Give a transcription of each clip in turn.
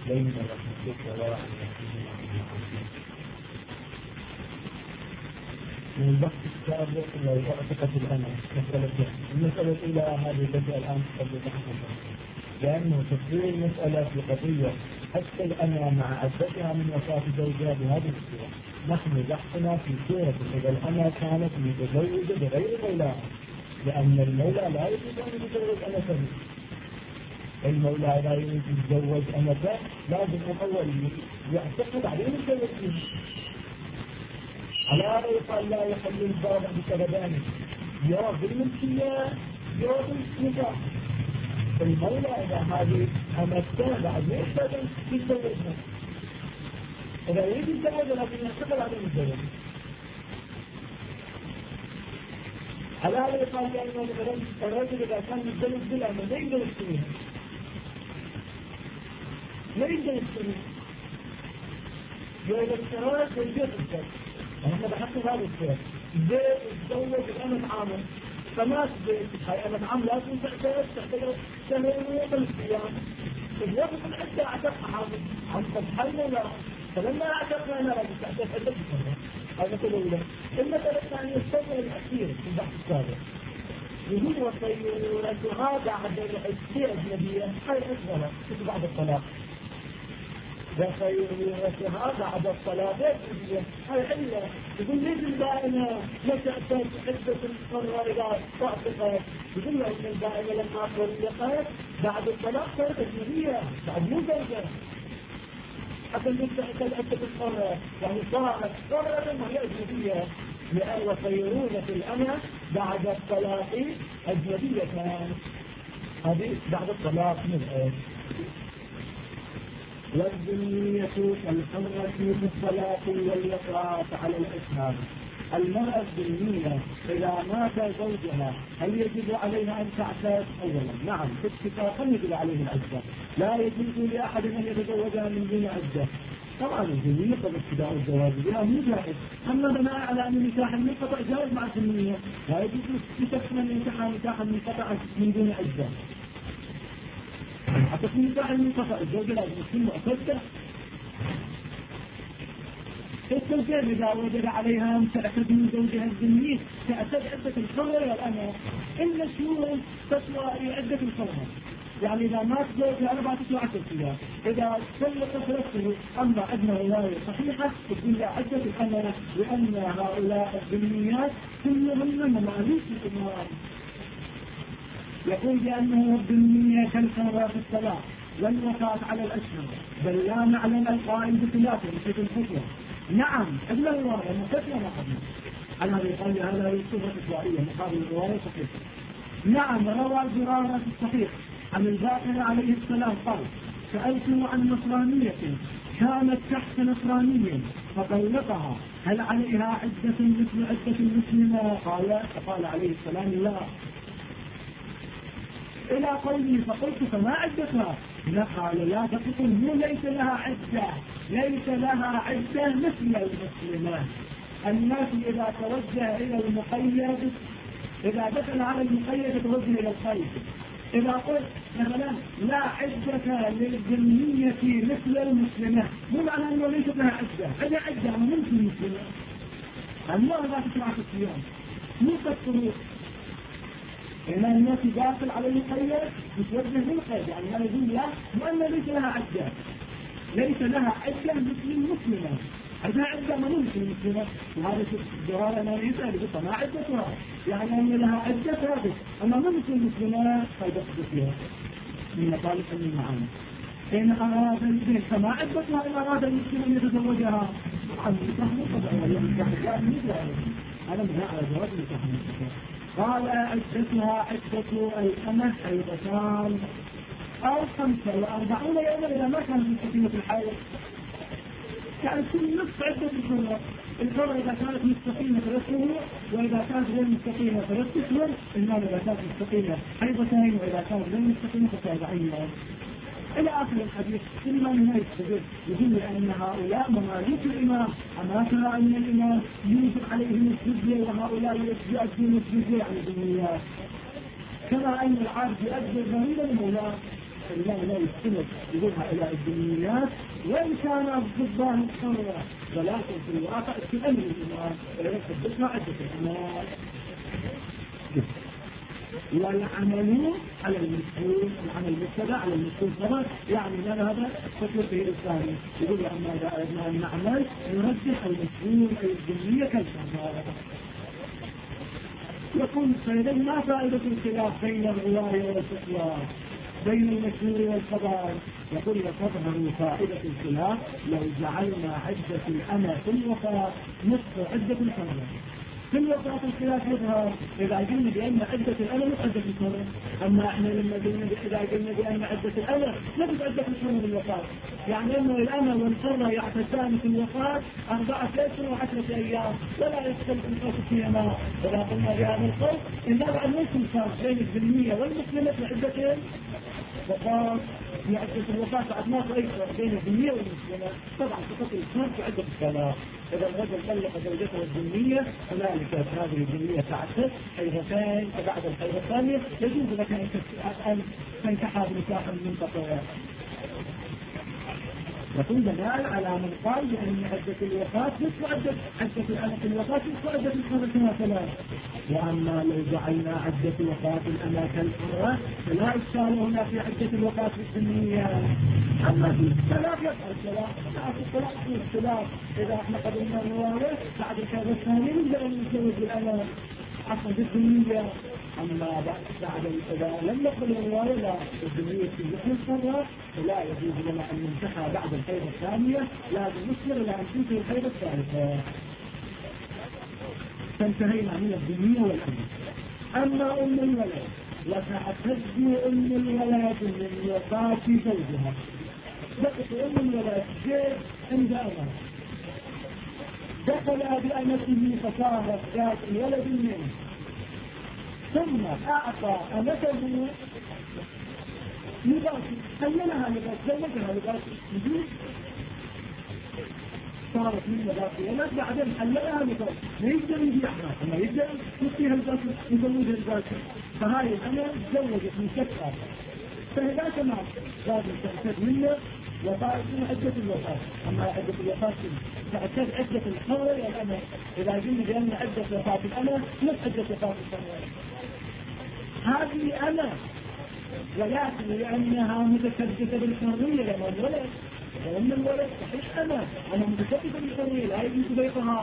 بين الرسول وراء من البحث السابق لو اعتقد الأمر المسألة الأولى هذه بدأ الآن قبل بحثها، لأنه تفسير المسألة في قضية حتى الأمر مع عدتها من وفاة زوجها بهذه الصورة. نحن بحثنا في صورة إذا الأمر كانت متزوجة بغير مولاها، لأن المولى لا يجوز أن يتزوج أمته. المولى لا يجوز أن يتزوج أمته، لازم الأول يعتقد عليه الزوجين. على هذا يقال لا يحل الباب بسببان، يا بالملكية يا بالنكاح. المولى إذا هذه أمته بعد يحتاج أن يتزوجها، إذا يريد يتزوج لكن يعتقد عليه الزوج. على هذا يقال لأنه الرجل إذا كان يتزوج بالأمة لا يقدر يشتريها، لا يقدر يشتريها، إذا اشتراها زوجية الزوج. ونحن بحثنا هذا الشيء، زيت يتزوج الأمة عامل، فما زيت هاي أمة عامل لازم تحتاج شهرين وثلاث أيام. الوقت العدة أعتقها عامل عن تضحينا لا، فلما أعتقنا أنا رجل تحتاج عدة بسنة. هذا كله. المسألة الثانية الصبر الأخير في البحث السابق يقول وصيرتها بعد العدة أجنبية، هاي أصغر بعد الطلاق. وصيرتها بعد الطلاق أجنبية، هاي علة. يقول ليش البائنة لا تحتاج عدة الصغرى إذا تعتقد؟ يقول له إن البائنة لما طلقت بعد الطلاق صارت أجنبية، بعد مو زوجة. حتى تحتاج عدة الصغرى، يعني صارت صغرى وهي أجنبية. لأن وصيرونة الأمة بعد الطلاق أجنبية كان، هذه بعد الطلاق من إيش؟ والذمية كالحرة في الطلاق والوقاعة على الإسلام. المرأة الذمية إذا مات زوجها هل يجب عليها أن تعتاد؟ أولا نعم، في اتفاق يجب عليه العدة، لا يجوز لأحد أن يتزوجها من دون عدة. طبعا الذمية قد ابتداء الزواج بها مو جائز، أما بناء على أن نكاح المنقطع جائز مع الذمية، لا يجوز لشخص من ينكح نكاحا منقطعا من دون عدة. حتى في نكاح المنقطع الزوجة لازم تكون معتدة. الزوجة إذا وجد عليها أن تعتد من زوجها الذمي تعتد عدة الحرة والأمة، إلا شهور تسوى عدة الحرة. يعني إذا مات زوجها 4 أشهر 10 أيام، إذا طلقت 3 شهور. أما عندنا رواية صحيحة تقول لا عدة الأمة، لأن هؤلاء الذميات كلهن مماليك الإمام. يقول بأنه الذمية كالحرة في الصلاة والوفاة على الأشهر، بل لا نعلم القائل بخلافه مثل الفتوى. نعم عندنا رواية مفتوى ما قبل على هذا يقال هذا يصير إسرائيلية مقابل الرواية صحيحة. نعم روى زرارة في الصحيح عن الباقر عليه السلام قال سألته عن نصرانية كانت تحت نصرانية فطلقها هل عليها عدة مثل عدة المسلمة؟ قال عليه السلام لا، إلى قوله فقلت فما عدتها؟ قال لا تقول هو ليس لها عدة، ليس لها عدة مثل المسلمات. الناس إذا توجه إلى المقيد، إذا دخل على المقيد توجه إلى الخير. إذا قلت مثلا لا عدة للذمية مثل المسلمات، مو معنى أنه ليس لها عدة، هذا عدة ممكن المسلمات. الله لا تسمع في الصيام مو كالطرق، إن الناس داخل على المقيد متوجه بالقيد، يعني هذا يقول لا وأن ليس لها عدة، ليس لها عدة مثل المسلمة. هذا عدة ما ممكن المسلمة، وهذا الجواب أنا يسأل بطا ما عدتها، يعني أن لها عدة ثابت، أما ما مثل المسلمة فيدخل فيها من مطالب المعاني. إن أراد البيت فما عدتها إن أراد المسلم أن يتزوجها عن نكاح طبعا ولا نكاح أنا من على جواب نكاح. قال عدتها عدة الأمة حيضتان أو 45 يوما إذا ما كانت مستقيمة الحيض، يعني كل نصف عدة الحرة إذا كانت مستقيمة 3 شهور، وإذا كانت غير مستقيمة 3 أشهر. المال إذا كانت مستقيمة حيضتين، وإذا كانت غير مستقيمة 40 يوم إلى آخر الحديث. الإمام هنا يقول أن هؤلاء مماليك الإمام، أما ترى أن الإمام يوجب عليهم الجزية وهؤلاء يؤدون الجزية عن الدنيا، كما أن العبد يؤدي الضريبة لمولاه. الله لا يستند يقولها إلى الدنيات وإن كان ضدها الحرة، ولكن في الواقع تأمن الإمام ويثبتها عدة الأمام. والعمل على المسؤول، العمل مبتدا على المسؤول خبر، يعني لنا هذا فكر في الثاني يقول أما إذا أردنا أن نعمل نرجح المسؤول أي الذمية كالفرد. يقول فإذا ما فائدة الخلاف بين الرواية والفتوى بين المشهور والخبر؟ يقول وتظهر فائدة الخلاف لو جعلنا عدة الأمة في الوفاة نصف عدة الحرة. في الوفاة الخلاف يظهر إذا قلنا بأن عدة الأمة مش عدة الحرة، أما إحنا لما إذا قلنا بأن عدة الأمة نفس عدة الحرة بالوفاة، يعني أنه الأمة والحرة يعتدان في الوفاة 4 أشهر و10 أيام ولا يختلف الفرق فيهما. ولا قلنا بهذا القول إنما أن ليس الفرق بين الذمية والمسلمة في عدة الوفاة، في عدة الوفاة بعد ما رأيت بين الذمية والمسلمة طبعا فقط الفرق في عدة الصلاة. إذا الرجل طلق زوجته الذمية هنالك هذه الذمية تعتد حيضتين، فبعد الحيضة الثانية يجوز لك أن تنكحها بنكاح منقطع. يكون دلال على من قال بأن عدة الوفاة نصف عدة الأمة الوفاة نصف عدة الحرة مثلا. وأما لو جعلنا عدة وفاة الأمة كالحرة فلا إشكال هنا في عدة الوفاة السنية. أما في السلاف يبقى السلاف، في السلاف في السلاف إذا احنا قدمنا الرواية بعد الحيضة الثانية نبدأ نتزوج بالأمة أصلا بالسنية. أما بعد إذا لم نقبل الرواية لا الدنيا في مثل الصلاة فلا يجوز لنا أن ننتحى بعد الحيضة الثانية، لازم نصبر إلى أن تنتهي الحيضة الثالثة. فانتهينا من الدنيا والأمر. أما أم الولد وتعتد أم الولد من وفاة زوجها، بقت أم الولد جيد عند أمه دخل بأمته فصارت ذات الولد منه، ثم أعطى أمته لباس خللها لباس زوجها لباس جديد صارت من لباس ولد، بعدين حللها لباس ما يقدر يبيعها، ما يقدر يعطيها الباس يزوجها الباس. فهاي الأمة تزوجت من شكها فهذا تمام لازم تعتد منه وفاة من عدة الوفاة. أما عدة الوفاة تعتد عدة الحرة والأمة إذا قلنا بأن عدة وفاة الأمة نفس عدة وفاة الحرة. هذه أمة ولكن لأنها متشبثة بالحرية لما الولد وأن الولد صحيح أنا متشبثة بالحرية لا يجوز بيعها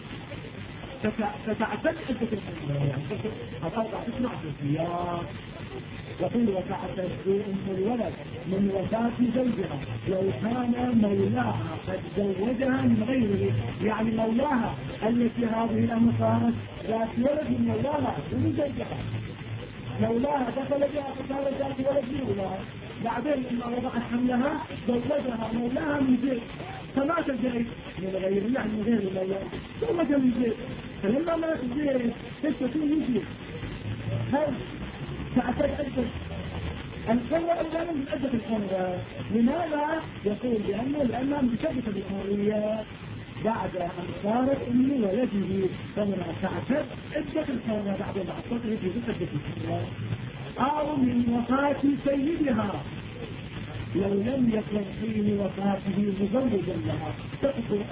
فتعتد عدة الحرية. يعني هتوقع تسمع في السياق يقول وتعتد أم الولد من وفاة زوجها لو كان مولاها قد زوجها من غيره، يعني مولاها التي هذه الأمة صارت ذات ولد من مولاها ومن زوجها، مولاها دخل بها فصارت ذات ولد من مولاها، بعدين لما وضعت حملها زوجها مولاها من زيد فمات زيد من غيره، يعني من غير مولاها زوجها من زيد، فلما مات زيد تشتكي من زيد. هل تعتد عدة الحرة أولا من عدة الحرة؟ لماذا؟ يقول لأنها متشبثة بالحرية بعد أن صارت أم ولده، فمن تعتد عدة الحرة بعد ما أصدقه في عدة الحرة. أو من وفاة سيدها لو لم يكن حين وفاته مزوجا لها تقصد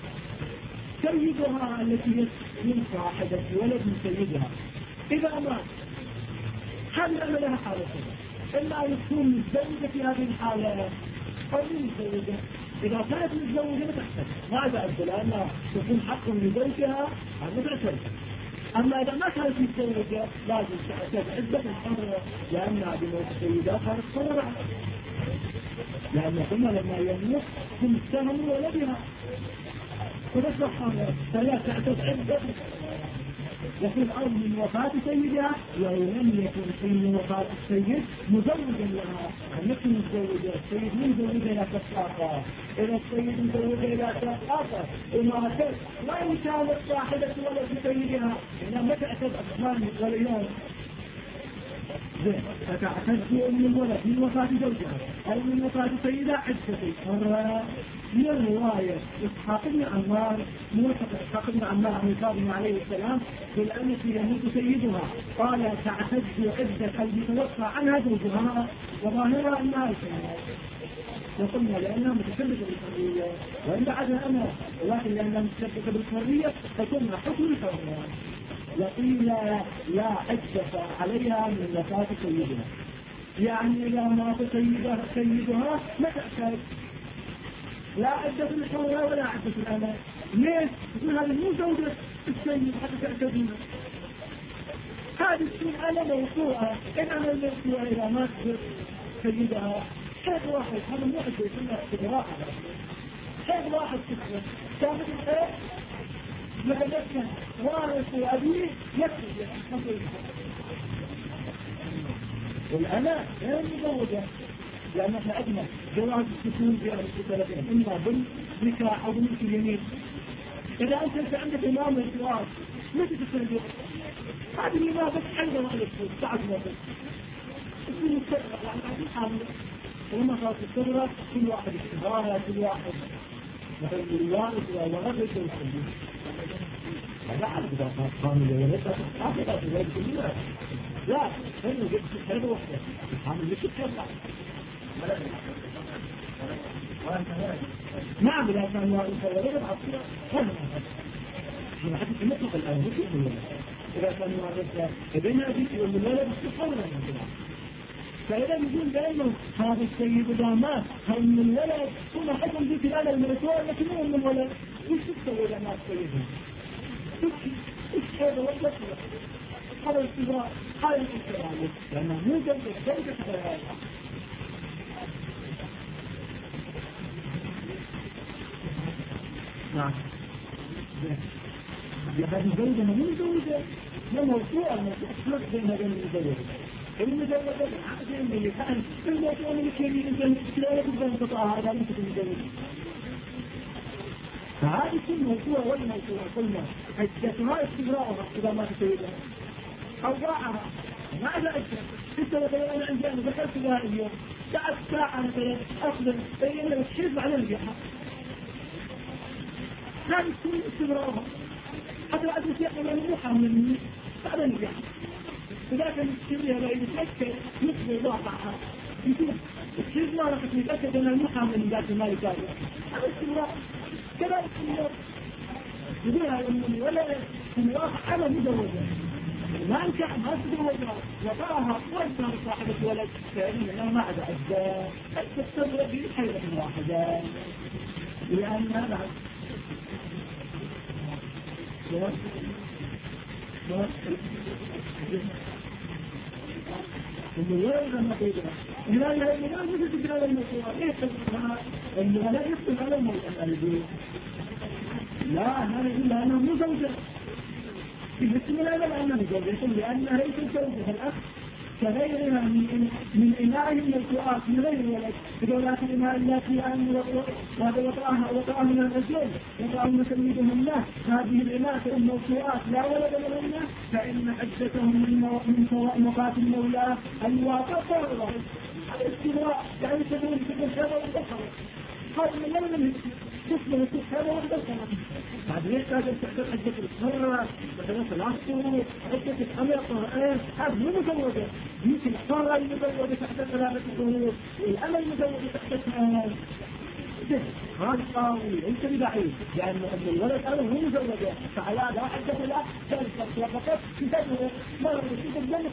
سيدها التي من صاحبة ولد من سيدها إذا مات هذه أمل لها حالتين، إما أن تكون متزوجة في هذه الحالة أو متزوجة. إذا كانت متزوجة تحتاج ما تعتد لأنها تكون حق لزوجها أن تعتد. أما إذا ما كانت متزوجة لازم تعتد عدة الحرة لأنها بموت سيدها صارت حرة، لأن قلنا لما يموت كل سهم ولدها فتصبح حرة فلا تعتد عدة. يقول أو من وفاة سيدها لو لم يكن حين وفاة السيد مزوجا لها، مثل متزوجة السيد مزوجة إلى كفاقة، إذا السيد مزوجة إلى كفاقة وماتت وإن كانت صاحبة ولد سيدها إنها ما تعتد أسمان وليون فتعتد أم الولد من وفاة زوجها أو من وفاة سيدة عدتي. من الرواية إسحاق بن عمار موثق إسحاق بن عمار عن الكاظم عليه السلام بالأمس يموت سيدها قال تعتد عدة المتوفى عنها زوجها وظاهرها أنها الحياة. وقلنا لأنها متشبكة بالحرية وإن بعدها أنا ولكن لأنها متشبكة بالحرية فكنا حكم الحرية. وقيل لا عدة عليها من وفاة سيدها يعني إذا مات سيدها ما تحتاج لا عدة الحرية ولا عدة الأمة. ليش؟ يقول هذا مو زوجة السيد حتى تعتدنا هذه تكون أنا موضوعة إن أنا الموضوع إذا مات سيدها شيء واحد هذا مو عدة يسمى استدراء شيء واحد تكون شاهد الخير مثلا وارث أبيه يكفي والأنا غير مزوجة لأن احنا عندنا جواز السكون في الثلاثين إما بالنكاح أو بالملك اليمين. إذا أنت عندك إمام الجواز متى تسترجع هذه الإمام بس عنده وقت بعد ما بس اسمه مستقرة يعني عندي حامل ولما صارت السرة كل واحد اشتغالها كل واحد مثلا الوارث وغرس ويسلم لا أعرف إذا قامل ولدها أعرف إذا كلها لا إنه جبت حلوة واحدة عامل مش الشرع نعم إذا كان ولد عصير كلها أنا حدث المطلق الآن مش الولد إذا كان ولد ابنها بيت والولد استقرنا من كده. فإذا نقول دائما هذا السيد إذا مات هل من الولد ثم حكم ذيك الآلة الملكوة لكن مو من الولد وش تسوي إذا مات سيدها إيش هذا ولا هذا الاستدراء هذا الاستدراء لأنه مو زوجة حياة. نعم هذه الزوجة مو زوجة ما موضوع الموضوع بين هذين المزوجين المزوجة عقدين اللي كان الموضوع من الكبير إنسان لا يجب أن تطاع هذا ليس المزوجين فهذه كل موضوع والموضوع قلنا عدتها استدراءها إذا ما تسيدها أو ضاعها ما إذا أجل أنت مثلا أنا عندي أنا ذكرت لها اليوم بعد ساعة مثلا أخذ بين لك حزب على الجحة هذه كل استدراءها حتى بعد مسيحة من الموحة من المنيح بعد الجحة فذاك المسيحية لا يتأكد مثل ضاعها يشوف الحزب ما رفت يتأكد أن الموحة من ذات المال كامل هذا استدراء كذلك اليوم يقولها أمني ولا في الواقع أنا مزوجة ما أنكح ما تزوجها وطاها وإنسان صاحبة ولد فإننا ما عدا أجزاء تستمر في حيرة واحدة لأن هذا الوالد ما تقدر لا مثل تجرى الموضوع ليس الوالد لا يفصل على الموضوع لا هذا إلا أنه مو زوجة بسم الله لأنه زوجة لأنها ليست زوجة الأخ كغيرها من إناء من القرآن من غير ولد بدولات الإناء التي أن وطأها من الرجل وطأهم سيدهم الله هذه الإناء الموضوعات لا ولد لهن فإن عدتهم من وفاة المولى الواقع صغرى الاستدراء يعني تدرون في الشهادة والبصر هذا من لم تسمى الشهادة والبصر بعد ليش هذا الشهادة عدة الحرة مثلا ثلاثة عدة الحميقة هذا مو مزوجة يمكن الحرة المزوجة تحت 3 شهور والأمل المزوجة تحت هذا قوي ليس ببعيد لأن الولد أنا مو مزوجة فعلى لا عدة لا ثالثة وفقط تدور مرة تشوف الجنة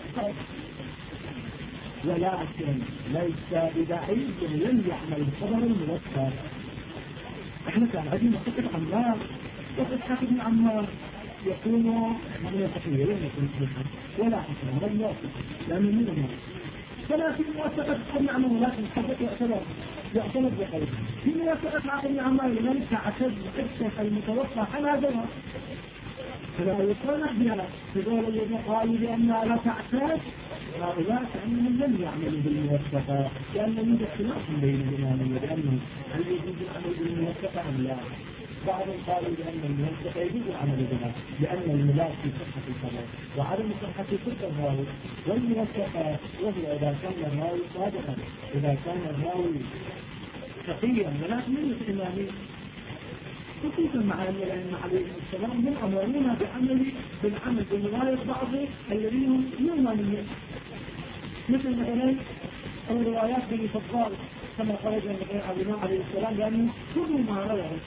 ولكن ليس ببعيد لم يعمل الخبر الموفى. احنا كان عندنا قصة عمار وقصة ابن عمار يكون من التحويرين ولا حسن ولا يوصف لأنه من الموت فلا في موثقة ابن عمار لكن حدث يعتمد بقلب في موثقة ابن عمار لمن تعتد قصة المتوفى عنها زمان فلا يصنع بها فقال الذي قالوا بأنها لا تعتد هؤلاء كأنهم لم يعملوا بالموثقة لأن يوجد خلاف بين الإمامية لأنه هل يجوز العمل بالموثقة أم لا بعض قالوا بأن الموثق يجوز العمل بها لأن الملاك في صحة الخبر وعدم صحة تلك الراوي، والموثقات وهو إذا كان الراوي صادقا، إذا كان الراوي تقيا ولكن من الإمامين، خصوصا مع أن الأئمة عليهم السلام هم أمرون بالعمل برواية بعض الذين هم يؤمنون، مثل مثلا الروايات بن فضال كما خرج من الإمام عليه السلام لأنه كل ما رواه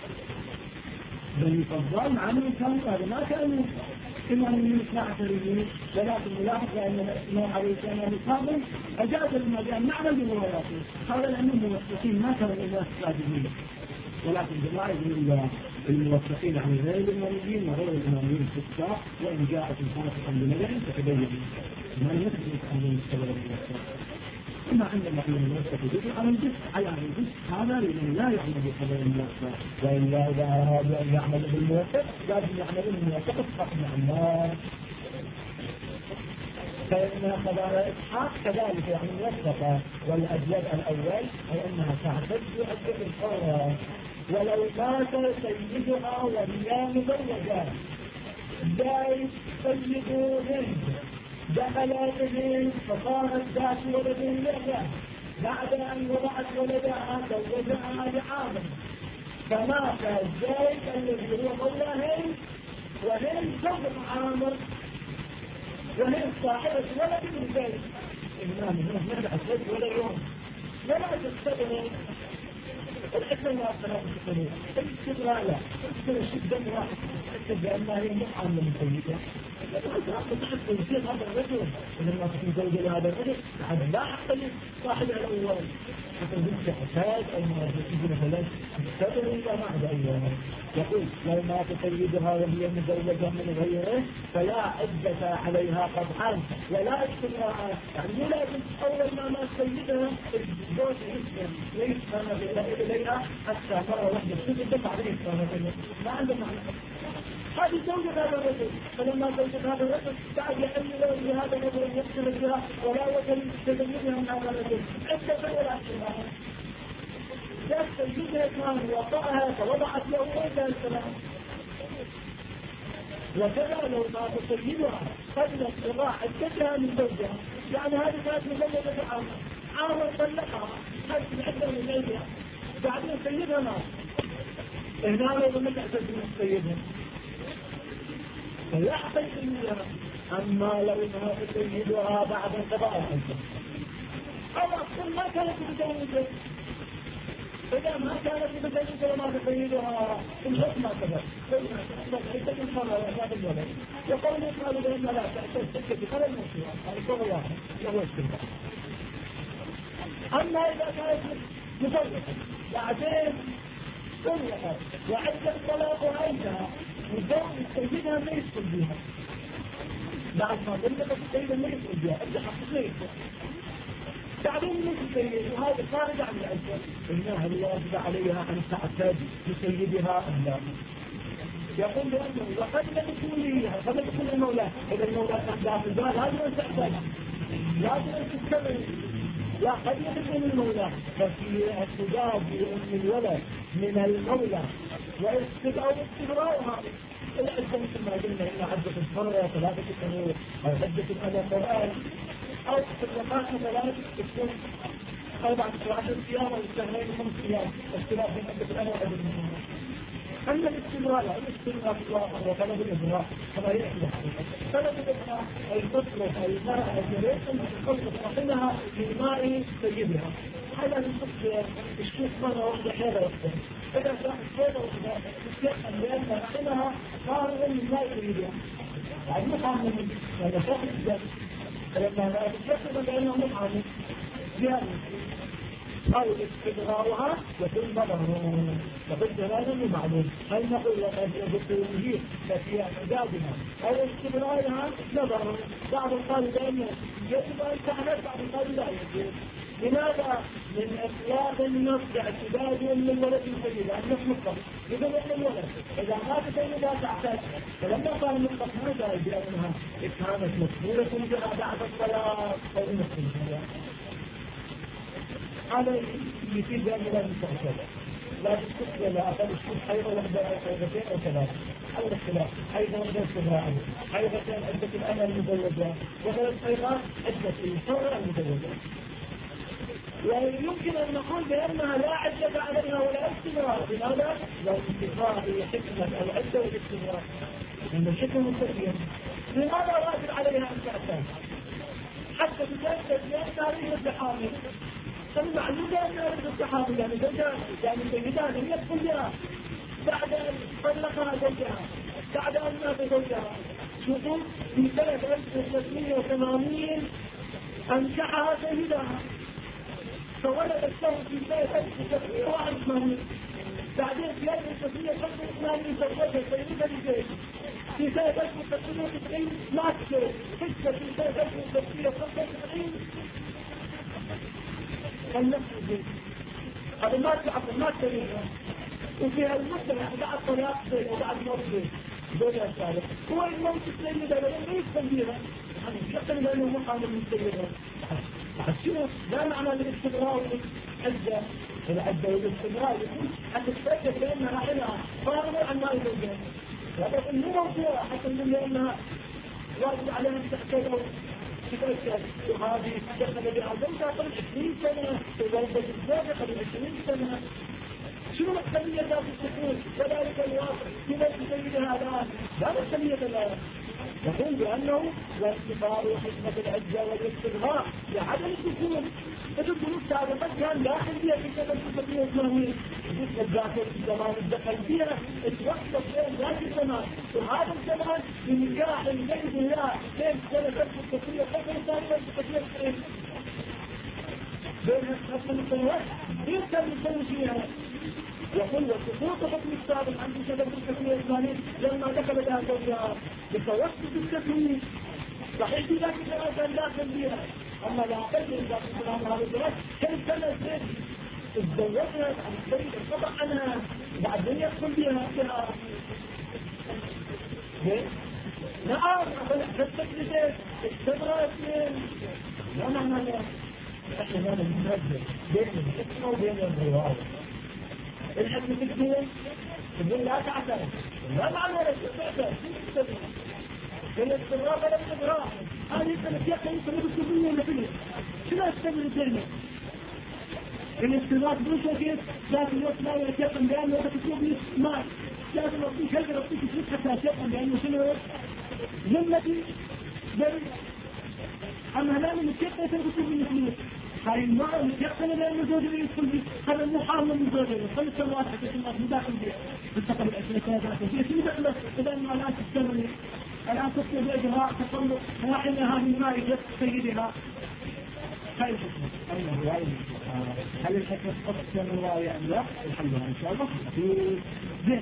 بن فضال عمل كان هذا ما كانوا إمام من اثناعشريين، ولكن نلاحظ أن الإمام عليه السلام القاضي أجاز لما بأن نعمل برواياته، هذا لأنهم موثقين ما كانوا الناس صادقين، ولكن جماعة الموثقين عن غير الإماميين وغير الإماميين في الساق، وإن جاءت الفاتحة بنبع فتبين ما يثبت عن المستوى الموثق. ثم عندما يكون الموثق يجب على الجزء على الجزء هذا لمن لا يعمل بخبر الموثق، وإلا إذا أراد أن يعمل بالموثق لازم يعمل بالموثق الصحيح الناس. فإن خبر إسحاق كذلك يعني موثقة، والأبيض الأول أي أنها تعتد بأبيض الحرة ولو مات سيدها وهي مزوجة، زي سيد هند دخلت هند فصارت ذات ولد لها، بعد أن وضعت ولدها زوجها لعامر، فمات الزيد الذي هو مولى هند وهند زوج عامر وهي صاحبة ولد من زيد. الإمام هنا نرجع الزيد ولا يوم ولا تستغني الحكمة ما أصلاً تستغني الاستغراء لا تستغني الشدة واحد تستغني بأنها هي محامة من سيدة، تحصل يصير هذا الرجل ولما تكون زوجة لهذا الرجل لحد لا حتى صاحب الأول حتى يجب حساد أو ما يجب مثلا تستغني إلى بعد أيام. يقول لو مات سيدها وهي مزوجة من غيره فلا عدة عليها قطعا ولا استغراء، يعني لازم أول ما مات سيدها الزوج يسلم ويسلم إليها حتى مرة واحدة تدفع عليه ما عنده معنى. هذه زوجة هذا الرجل، فلما زوجة هذا الرجل بعد يحل له لهذا الرجل أن يقتل بها ولا وجه تزوجها من هذا الرجل عدة ولا استغراء. ذات سيدها كان وطأها فوضعت له وإذا السلام، وكذا لو مات سيدها قبل استغراء عدتها من زوجها، يعني هذه كانت مزوجة عامر طلقها هذه العدة من زوجها، بعدين سيدها مات، هنا لو لم تعتد من سيدها فيحصل سيدها. أما لو مات سيدها بعد انقضاء العدة أو أصلا ما كانت متزوجة، إذا ما كانت متزوجة وما تسيدها الحكم ما كذا عدة الحرة وإعداد الولد، يقول يقال بأن لا تعتد سكة فلا الموسيقى هذا صغر واحد وهو استمتع. أما إذا كانت متزوجة بعدين طلقت وعدة طلاقها انتهى والزوج سيدها ما يدخل بها، بعد ما طلقت سيدها ما يدخل بها أنت حقيقية بعدين مثل سيد وهذا خارج عن العدة، إنها الواجب عليها أن تعتد بسيدها أم لا. يقول لأنه وقد لا تكون ليها قد تكون المولى، إذا المولى أحداث البال هذا من تعتد لازم أن تستمر، لا قد يكون المولى ففي اعتداد بأم الولد من المولى أو استغراؤها العدة مثل ما قلنا إن عدة الحرة 3 شهور أو عدة الأمة أو الرقاق 3 شهور 14 أيام أو 2 5 أيام اختلاف بين عدة الأمة وعدة الحرة. أما الاستغراء وطلب الإجراء فلا يحدث طلب الإجراء أي تطلب المرأة الجريء أن تخلص رحمها من ماء سيدها، هذا نصف الشيخ مرة واحدة حيرة واحدة، إذا كانت حيرة واحدة تستيقن لأن رحمها خارجا من ماء سيدها، يعني مطعم لأنه شخص جد فلما لا تستيقن لأنه مطعم زيادة أو استغراؤها يكون مضرون. فقلت هذا معلوم، هل نقول لقد يجب ففي اعتدادها أو استغرائها نظر، بعض قال بأنه يجب أن تعمل، بعض قال لا يجب. لماذا؟ من إطلاق النص اعتداد من ولد سيدها النص مطلق يقول أن الولد إذا مات سيدها تعتد، فلما قال مطلق ماذا بأنها كانت مسؤولة بها بعد الصلاة أو نصف هذا يفيد بأن لا يستعتد. لا تستطيع لا أقل الشيء حيضة واحدة أو حيضتين أو ثلاثة على الاختلاف حيضة واحدة استغراء حيضتين عدة الأمل المزوجة وثلاث حيضات عدة الحرة المزوجة. ويمكن أن نقول بأنها لا عدة عليها ولا استغراء. لماذا؟ والاستغراء هي حكمة العدة والاستغراء من الحكم والتربية. لماذا واجب عليها أن تعتاد حتى تتأكد بأنها ليست بحامل؟ فالمعلوم بأنها ليست بحامل يعني زوجها يعني سيدها لم يدخل بها بعد أن طلقها زوجها بعد أن مات زوجها. شوفوا في سنة 1380 أنكحها سيدها فولدت له في سنة 1381. بعدين في 1385 زوجها سيدها لزيد. في سنة 1990 مات زيد. حتى في سنة 1995 النفس زيد. هذا مات سيدها. وفي المدة بعد طلاق زيد وبعد موت زيد زوجها الثالث هو الموت السيدة لأنه يدخل بها يقتل لأنه محامل من السيدة. حسنا لا معنى للاستغراء والعدة. العدة والاستغراء يكون حتى تتأكد بأنها حلها فارغة عن ما يزوجها. ولكن مو موضوع حتى نقول لأنها واجب عليها أن تحتاج أو تتأكد. وهذه دخل بها زوجها قبل 20 سنة وزوجة الزوجة قبل 20 سنة. شنو محتمية ذات السكون؟ كذلك الواقع في بيت سيدها الآن لا محتمية الآن. يقول بأنه واستقرار حكمة العزة والاستغراء لعدم السكون. فجد نفسه هذا قد كان داخل بها في سنة 1980 جسد ذات الزمان الدخل فيها اتوقف بين ذات الزمان وهذا الزمان بنكاح بين الله بين سنة 1995 بين هذه السنوات يمكن أن يسوي فيها. يقول وسقوط حكم السابق عن سنة 1980 لما دخل بها زوجها بتوسط التكوين. صحيح في ذاك الزمان كان داخل بها أما لا تجد ذاك الزمان هذا الزمان كان سنة زين تزوجها عن السيد الخطأ عنها بعدين يدخل بها فيها. نعم حسك لزيت استمرت لا معنى لا احنا ما نتنزل بين الحكمة وبين الرواية. الحكمة تكتين تقول لا تعترف لا معنى لا تعترف الاستمرار ولا الاستمرار هذه السنة يقين سنة السبيل ولا فيه شنو استمر الدنيا الاستمرار بوشة كيف ذات الوقت لا يتيقن بأنه تكتبني ما لازم أعطيك هجر أعطيك فلوس حتى أتيقن بأنه شنو ذمتي بريء. أما لا من يتيقن سنة السبيل فلوس هاي المرأة متيقنة لأنه زوجها يدخل بي هذا مو حامل من زوجها 5 سنوات حتى الناس مداخل بها بالتقل الأسلسات فيها شنو دخلت إذا أنه الآن تستمر الآن تستمر بإجراء تطلق راحلة هذه المائدة سيدها. هاي الحكمة أما الرواية هل الحكمة تقصد الرواية أم لا؟ الحمدها إن شاء الله زين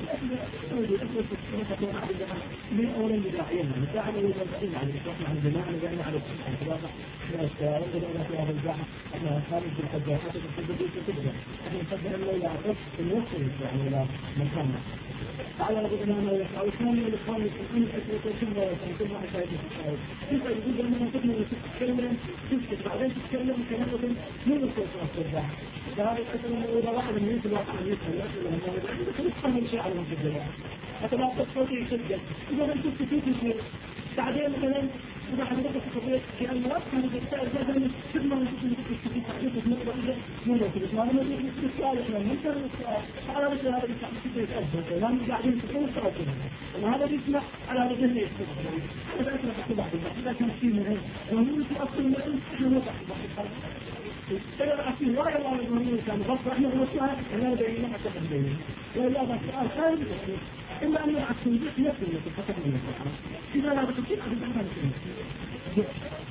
من أولا بداعينا بداعنا يبدأين على الإسلام عن زمان لأنه على الإسلام وانظر في هذا البحث أنها خارج الحجاحات الحجاجية تبدأ نحن نفضل أنه يعطف الوصل يعني إلى مكاننا على غدنانا أو ثاني الإخوان يكون الأسرة كلها ويكون مع شاهد الشاهد كيف يقول أنه نفضل تتكلم تسكت بعدين تتكلم كلمة من الصوت والصداع. فهذا الأسر أنه إذا واحد من يسل واحد من يسل الأسر يتفهم شيء على المسجد حتى لا تصوتي يسجل إذا لم تسكتي شيء بعدين مثلا إذا حضرتك تقول كأن أفهم السائل هذا خدمة من تسكتي تحديث نقطة إذا مو نقطة ما أنا نقول السؤال إحنا ننتظر السؤال على رجل هذا يسكتي يتأذى لأن قاعدين تقول السؤال كذا هذا يسمع على رجل يسكتي هذا أسمع في بعض إذا كان شيء من هذا ومن في أصل المعنى إحنا نوضح بعض السؤال عشان ولا الله يقولون كان غلط إحنا هو السؤال إحنا بيننا حتى بيننا ولا هذا السؤال خارج إلا أن نبعث توضيح نفسه التي حسب من السؤال إذا لا بتكتب عن الأحوال السنة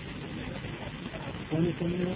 ونسميه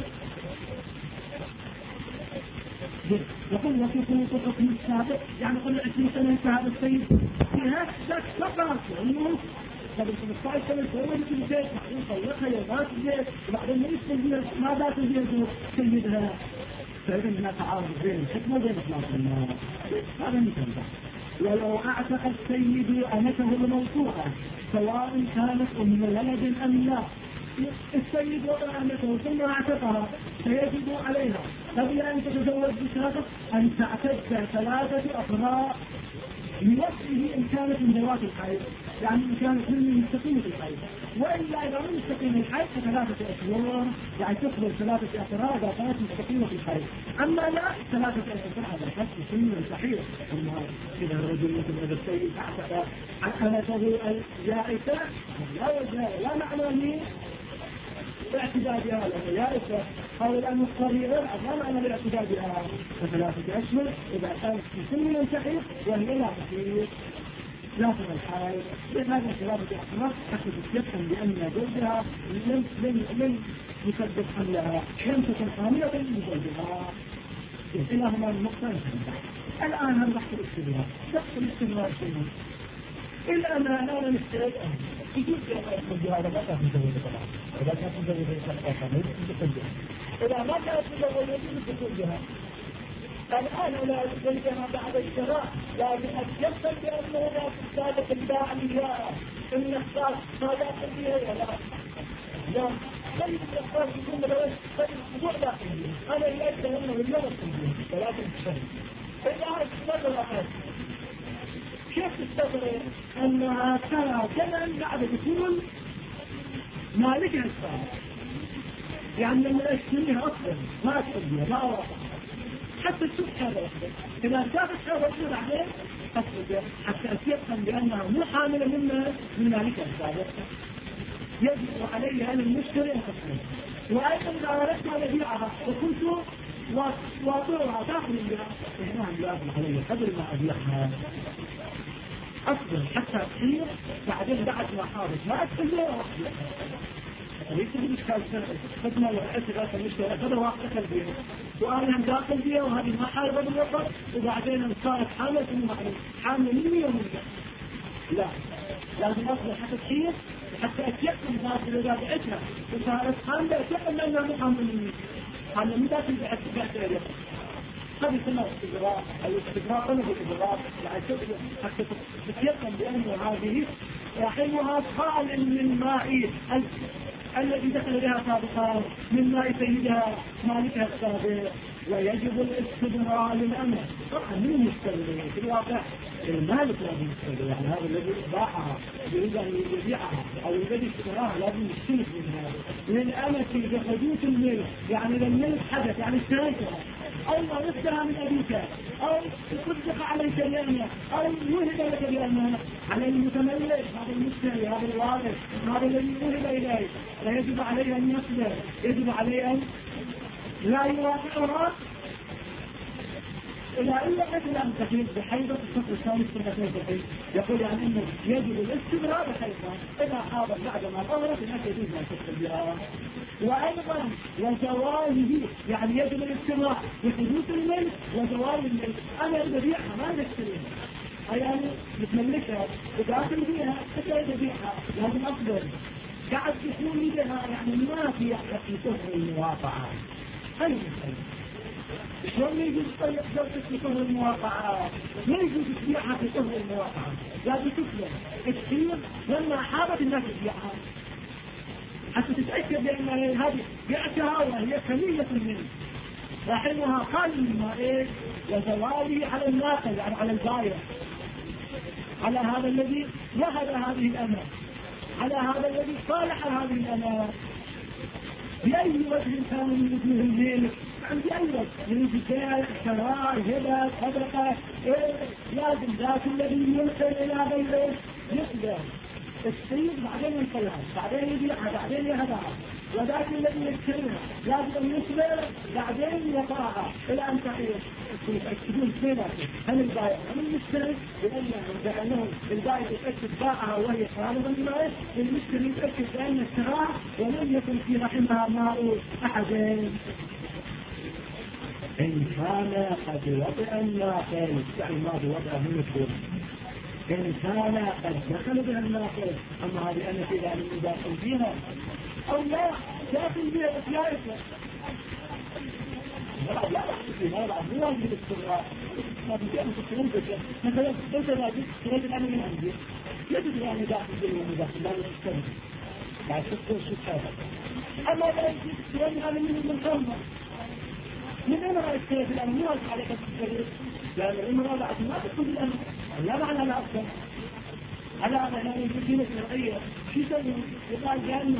يقول وفي الحكم السابق يعني قبل 20 سنة انتهى السيد فيها ذاك فقط لأنه قبل 15 سنة تزوجت البيت بعدين طلقها يا ذات البيت وبعدين يدخل بها ما ذات البيت سيدها فإذا هناك تعارض بين الحكمة وبين إخلاص الناس هذا مثل ولو أعتق السيد أمته الموثوقة سواء كانت أم ولد أم لا السيد وضع أمته ثم اعتقها فيجب عليها قبل أن تتزوج بشرط أن تعتد 3 أقراء لوصفه إن كانت من ذوات الحيض، يعني إن كانت من مستقيمة الحيض، وإلا إذا من مستقيمة الحيض ف3 أشهر، يعني تقبل 3 أقراء إذا كانت مستقيمة الحيض. أما لا 3 أشهر هذا حد سن صحيح. إذا الرجل مثل هذا السيد اعتقد عن أمته اليائسة لا معنى لي باعتدادها لأنه يائسة، أو الأمر الصغيرة لا معنى باعتدادها. ف3 أشهر إذا كانت في سن صحيح وهي لا تحيض لا ترى الحائض. لهذا 3 أشهر حتى تتيقن بأن زوجها لم يسبب حملها، لم تكن حاملة لزوجها. إلهما النقطة الآن هم بحث الاستمرار. بحث الاستمرار شنو؟ الأمانة أنا مستعد يجوز هذا ما كان مزوجة طبعا، إذا كانت مزوجة يتحقق إذا ما كانت مزوجة يجوز بها. الآن لا يزوجها بعد الشراء، لكن أتيقن بأنه لا تستادق الباع لها إن اختار صادق فيها ولا لا خلي الأخبار يكون ملوش خلي الأسبوع داخلين. أنا يأتي أنه اليوم الخلين 3 شهر. إذا استمر أحد كيف تستمر أنها ترى كمن بعد دخول مالكها السابق، يعني لما أشتريها أصلا ما أتحبها ما أراها حتى تشوف هذا وحده. إذا شافت هذا وحده بعدين أصلا حتى أتيقن بأنها مو حاملة من مالكها السابق يجب علي أن المشتري أن تكون. وأيضا إذا أردت أن أبيعها وكنت واطرها داخل البيع فهنا يجب علي قبل ما أبيعها أصبر حتى تصير بعدين بعد ما حارج ما أدخل لها ليس بالإشكال فدنا وحسي ذات المشتري أخذ واقع البيع وأنا هم داخل بيها وهذه ما حاربة بالوقت وبعدين صارت حاملة حاملة مني ومنك. لا لازم أصبر حتى تصير حتى أتيقن ذات إذا بعتها وصارت حاملة أتيقن لأنها مو حاملة مني حاملة من ذات البيع هذه سنة استجراء أو استجراء قلب الإجراء يعني حتى تتيقن بأن هذه رحمها خال من ماء الذي دخل بها سابقا من ماء سيدها مالكها السابق. ويجب الاستبراء للأمر طبعا من يستبرئ في الواقع المالك لازم يستبرئ، يعني هذا الذي باعها يريد أن يبيعها أو الذي اشتراها لازم يستلف منها للأمة بحدوث الملك، يعني للملك حدث يعني اشتريتها أو ورثتها من أبيك أو تصدق عليك بأمانة أو يوهب لك بأمانة على المتملك هذا المشتري هذا الوارث هذا الذي يوهب إليه فيجب عليه أن يصبر، يجب عليه أن لا يوافقها إلى إلا مثل أن تحيط بحيضة الصف الثاني في التحيط. يقول يعني أنه يجب الاستمرار بحيضة إذا حاضر بعد ما ظهرت أنك يجوز أن تدخل بها. وأيضا وزواله يعني يجب الاستمرار بحدوث الملك وزوال الملك. أنا أبيعها ما أشتريها يعني متملكها وداخل بيها حتى أبيعها لازم أصبر بعد دخولي بها يعني ما في في كفر المواقعة. هل شلون يجوز تطلق زوجتك في كفر المواقعة؟ ما يجوز تبيعها في كفر المواقعة، لازم تسلم كثير لما حارت الناس تبيعها حتى تتأكد بأن هذه بيعتها وهي كمية منه رحمها خال مما إيه وزواله على الناقل يعني على البايع على هذا الذي وهب هذه الأمة على هذا الذي صالح هذه الأمة بأي وجه كان من وجوه الملك عن بأي وجه من جزاء شراء هبة صدقة لازم ذات الذي يرسل إلى غيره يقدر السيد بعدين ينقلها بعدين يبيعها بعدين يهدها وذاك الذي يشتريها لازم أن يصبر بعدين يقرأها إلى أن تعيش يتأكدون سنة هم البائع هم المشتري لأنه البائع يتأكد باعها وهي خالصة من مائه والمشتري يتأكد بأن اشتراها ولم يكن في رحمها ماء أحدين. إن كان قد وضع الناقل يعني ما بوضع من الكل إن كان قد دخل بها الناقل أما هذه أنا في ذلك داخل فيها أو لا داخل فيها إطلاقها لا بحث فيها لا مو واجب الاستمرار ما بدي أن تستمر بك مثلا أنت لا تريد الأمر من عندي يجب يعني داخل فيها ومداخل لا يستمر يعني شو هذا. أما لا يجب تشتري هذا من خمر من أمر اشتري في الأمر مو عليك تشتري لأن الأمر بعد ما تدخل الأمر لا معنى لا أصلا على أنا لا يجب فينا شرعية شو يسوي يقال جانب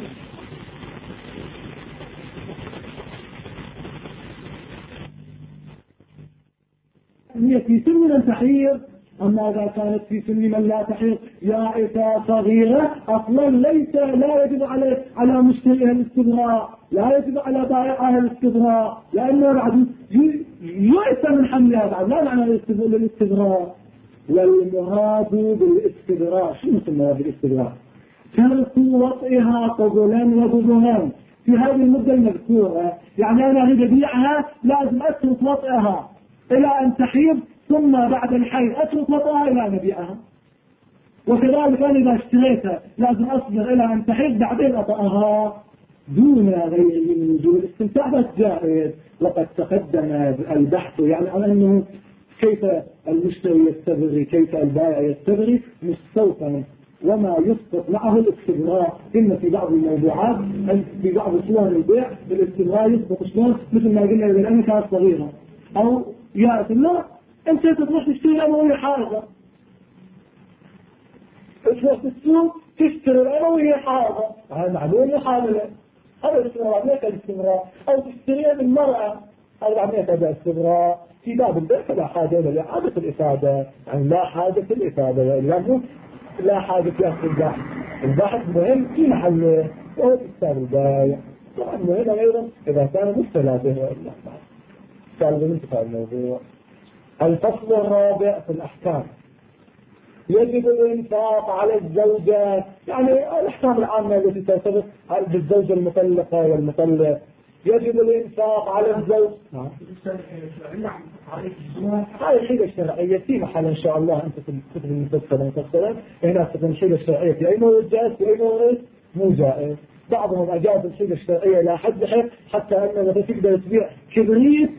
هي في سن من التحرير. أما إذا كانت في سن من لا تحرير يائسة صغيرة أصلا ليس لا يجب على مشتريها الاستبراء لا يجب على بائعها الاستبراء لأنه بعد يؤس من حملها بعد لا معنى الاستبراء. والمراد بالاستبراء شو المراد بالاستبراء؟ ترك وطئها قبلا وجبها في هذه المدة المذكورة. يعني أنا أريد أبيعها لازم أترك وطئها إلى أن تحيض ثم بعد الحيض أترك وطئها إلى أن أبيعها. وكذلك أنا إذا اشتريتها لازم أصبر إلى أن تحيض بعدين أطأها دون غير من وجوه الاستمتاع بس جائز. وقد تقدم البحث يعني عن أنه كيف المشتري يستبري كيف البائع يستبري مستوفا وما يسقط معه الاستبراء. إن في بعض الموضوعات في بعض صور البيع الاستبراء يسقط شلون مثل ما قلنا إذا الأمر كانت صغيرة أو يا لا أنت تروح تشتري الأموية حارة تروح السوق تشتري الأموية حارة هذا معلومة حاملة هذا الاستبراء ليس الاستبراء. أو تشتريها من مرأة هذا عملية الاستبراء. في باب البيع لا حاجة إلى إعادة الإفادة يعني لا حاجة في الإفادة لأنه لا حاجة في أصل البحث. البحث مهم في محله وهو في كتاب البيع. طبعا مهم أيضا إذا كان مستلزم وإلا سالب انتفاع الموضوع. الفصل الرابع في الأحكام. يجب الإنفاق على الزوجات يعني الأحكام العامة التي ترتبط بالزوجة المطلقة والمطلق. يجب الإنفاق على الزوج. هذه الحيلة الشرعية في محل إن شاء الله أنت في الكتب المفصلة هنا تكون الحيلة الشرعية في أي مورد جائز في أي مورد مو جائز. بعضهم أجاز الحيلة الشرعية لا حد حتى أنه تقدر تبيع كبريت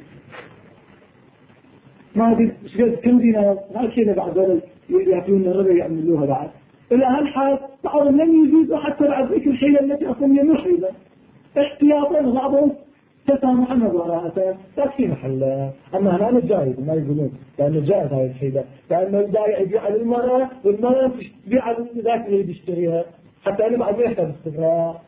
ما أدري كم دينار هذا الشيء بعد ذلك يعطون الربع يعملوها بعد إلى هالحال بعضهم لم يجوزوا حتى بعد ذيك الحيلة التي أصلا هي محرمة احتياطا بعضهم تسامحا وراءة تكفي محلها. أما هنا جائز ما يقولون لأنه جائز هذه الحيلة لأنه البائع يبيع للمرأة والمرأة تبيع لذاك اللي بيشتريها حتى أنا بعد ما يحتاج استقراء.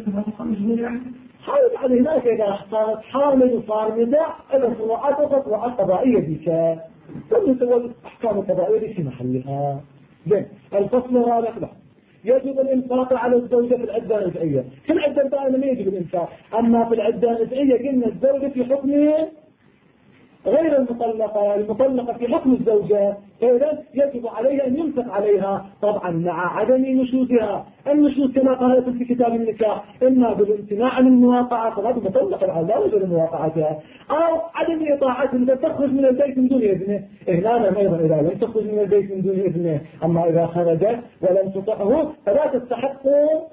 حاول بعد هناك إذا اختارت حامل وصارمدة إذا صراعات وقطوعات قضائية بك ثم سوى الأحكام القضائية في محلها. زين الفصل الرابع له يجب الإنفاق على الزوجة في العدة الرجعية. في العدة الدائمة ما يجب الإنفاق. أما في العدة الرجعية قلنا الزوجة في حكم غير المطلقة في حكم الزوجة فإذا يجب عليها أن ينفق عليها طبعا مع عدم نشوزها. النشوز كما قالت في كتاب النكاح إما بالامتناع عن المواقعة فهذا مطلقة لا وجد مواقعتها أو عدم إطاعتها إذا تخرج من البيت من دون إذنه. هنا أيضا إذا لم تخرج من البيت من دون إذنه. أما إذا خرجت ولم تطعه فلا تستحق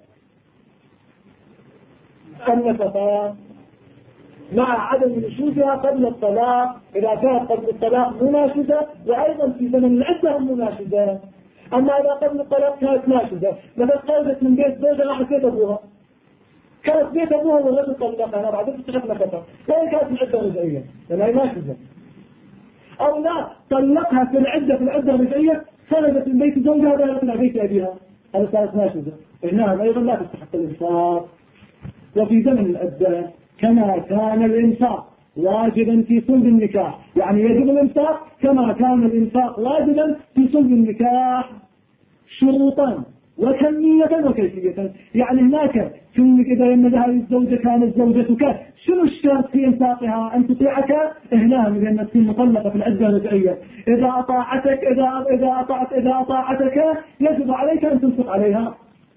النفقة مع عدم نشوزها قبل الطلاق إذا كانت قبل الطلاق مناشدة وأيضا في زمن العدة مناشدة. أما إذا قبل الطلاق كانت ناشدة مثلا خرجت من بيت زوجها راحت بيت أبوها كانت بيت أبوها والرجل طلقها أنا بعد تستحق نفقة لأن كانت العدة رجعية لأنها ناشدة. أو لا طلقها في العدة الرجعية خرجت من بيت زوجها ذهبت إلى بيت أبيها هذا كانت ناشدة إنها أيضا لا تستحق الإنفاق. وفي زمن العدة كما كان الإنفاق واجبا في صلب النكاح يعني يجب الإنفاق كما كان الإنفاق واجبا في صلب النكاح شروطا وكمية وكيفية. يعني هناك إذا يمدها الزوجة كانت زوجتك شنو الشرط في إنفاقها أن تطيعك هنا لأن تكون مطلقة في العدة الرجعية إذا أطاعتك إذا أطاعتك يجب عليك أن تنفق عليها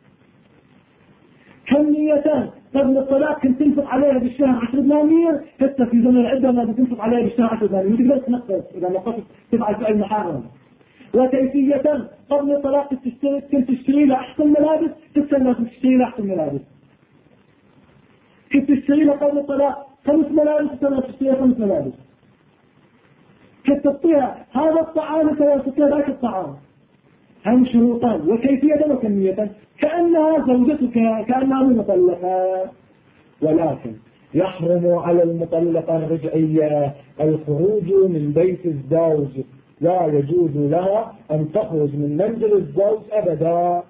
كمية. قبل الطلاق كنت تنفق عليها بالشهر 10 دنانير حتى في زمن العدة ما تنفق عليها بالشهر 10 دنانير وتقدر تنقص إذا نقصت تفعل فعل محرم. وكيفية قبل الطلاق كنت تشتري لها أحسن ملابس تستنى تشتري لها أحسن ملابس كنت تشتري لها قبل الطلاق 5 ملابس تستنى تشتري 5 ملابس كنت تعطيها هذا الطعام تعطيها ذاك الطعام هم شروطا وكيفية وكمية كأنها زوجتك، كأنها مطلقة. ولكن يحرم على المطلقة الرجعية الخروج من بيت الزوج، لا يجوز لها أن تخرج من منزل الزوج أبدا.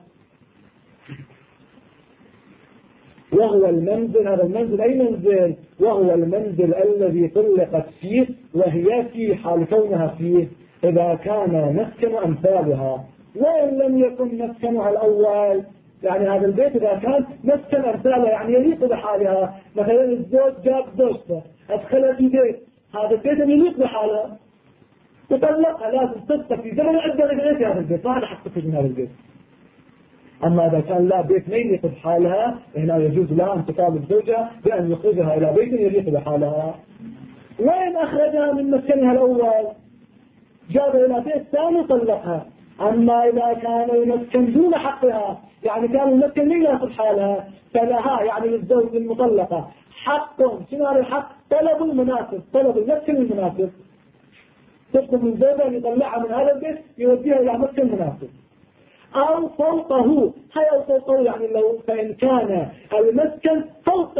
وهو المنزل، هذا المنزل أي منزل؟ وهو المنزل الذي طلقت فيه وهي في حال كونها فيه، إذا كان مسكن أمثالها. وإن لم يكن مسكنها الأول، يعني هذا البيت إذا كان مسكن أمثالها يعني يليق بحالها، مثلا الزوج جاب زوجته أدخلها في بيت، هذا البيت يليق بحالها تطلقها، لازم تبقى في زمن عدة رجعية في هذا البيت، ما حد حق تخرج من هذا البيت. أما إذا كان لا بيت ما يليق بحالها، هنا يجوز لها أن تطالب زوجها بأن يخرجها إلى بيت يليق بحالها. وإن أخرجها من مسكنها الأول جاب إلى بيت ثاني طلقها. أما إذا كان المسكن دون حقها، يعني كان المسكن لا يأخذ حالها، فلها يعني للزوج المطلقة حق. شنو هذا الحق؟ طلب المناسب، طلب المسكن المناسب. تطلب من زوجها أن يطلعها من هذا البيت يوديها إلى مسكن مناسب. أو فوقه، هي أو فوقه يعني لو فإن كان المسكن فوق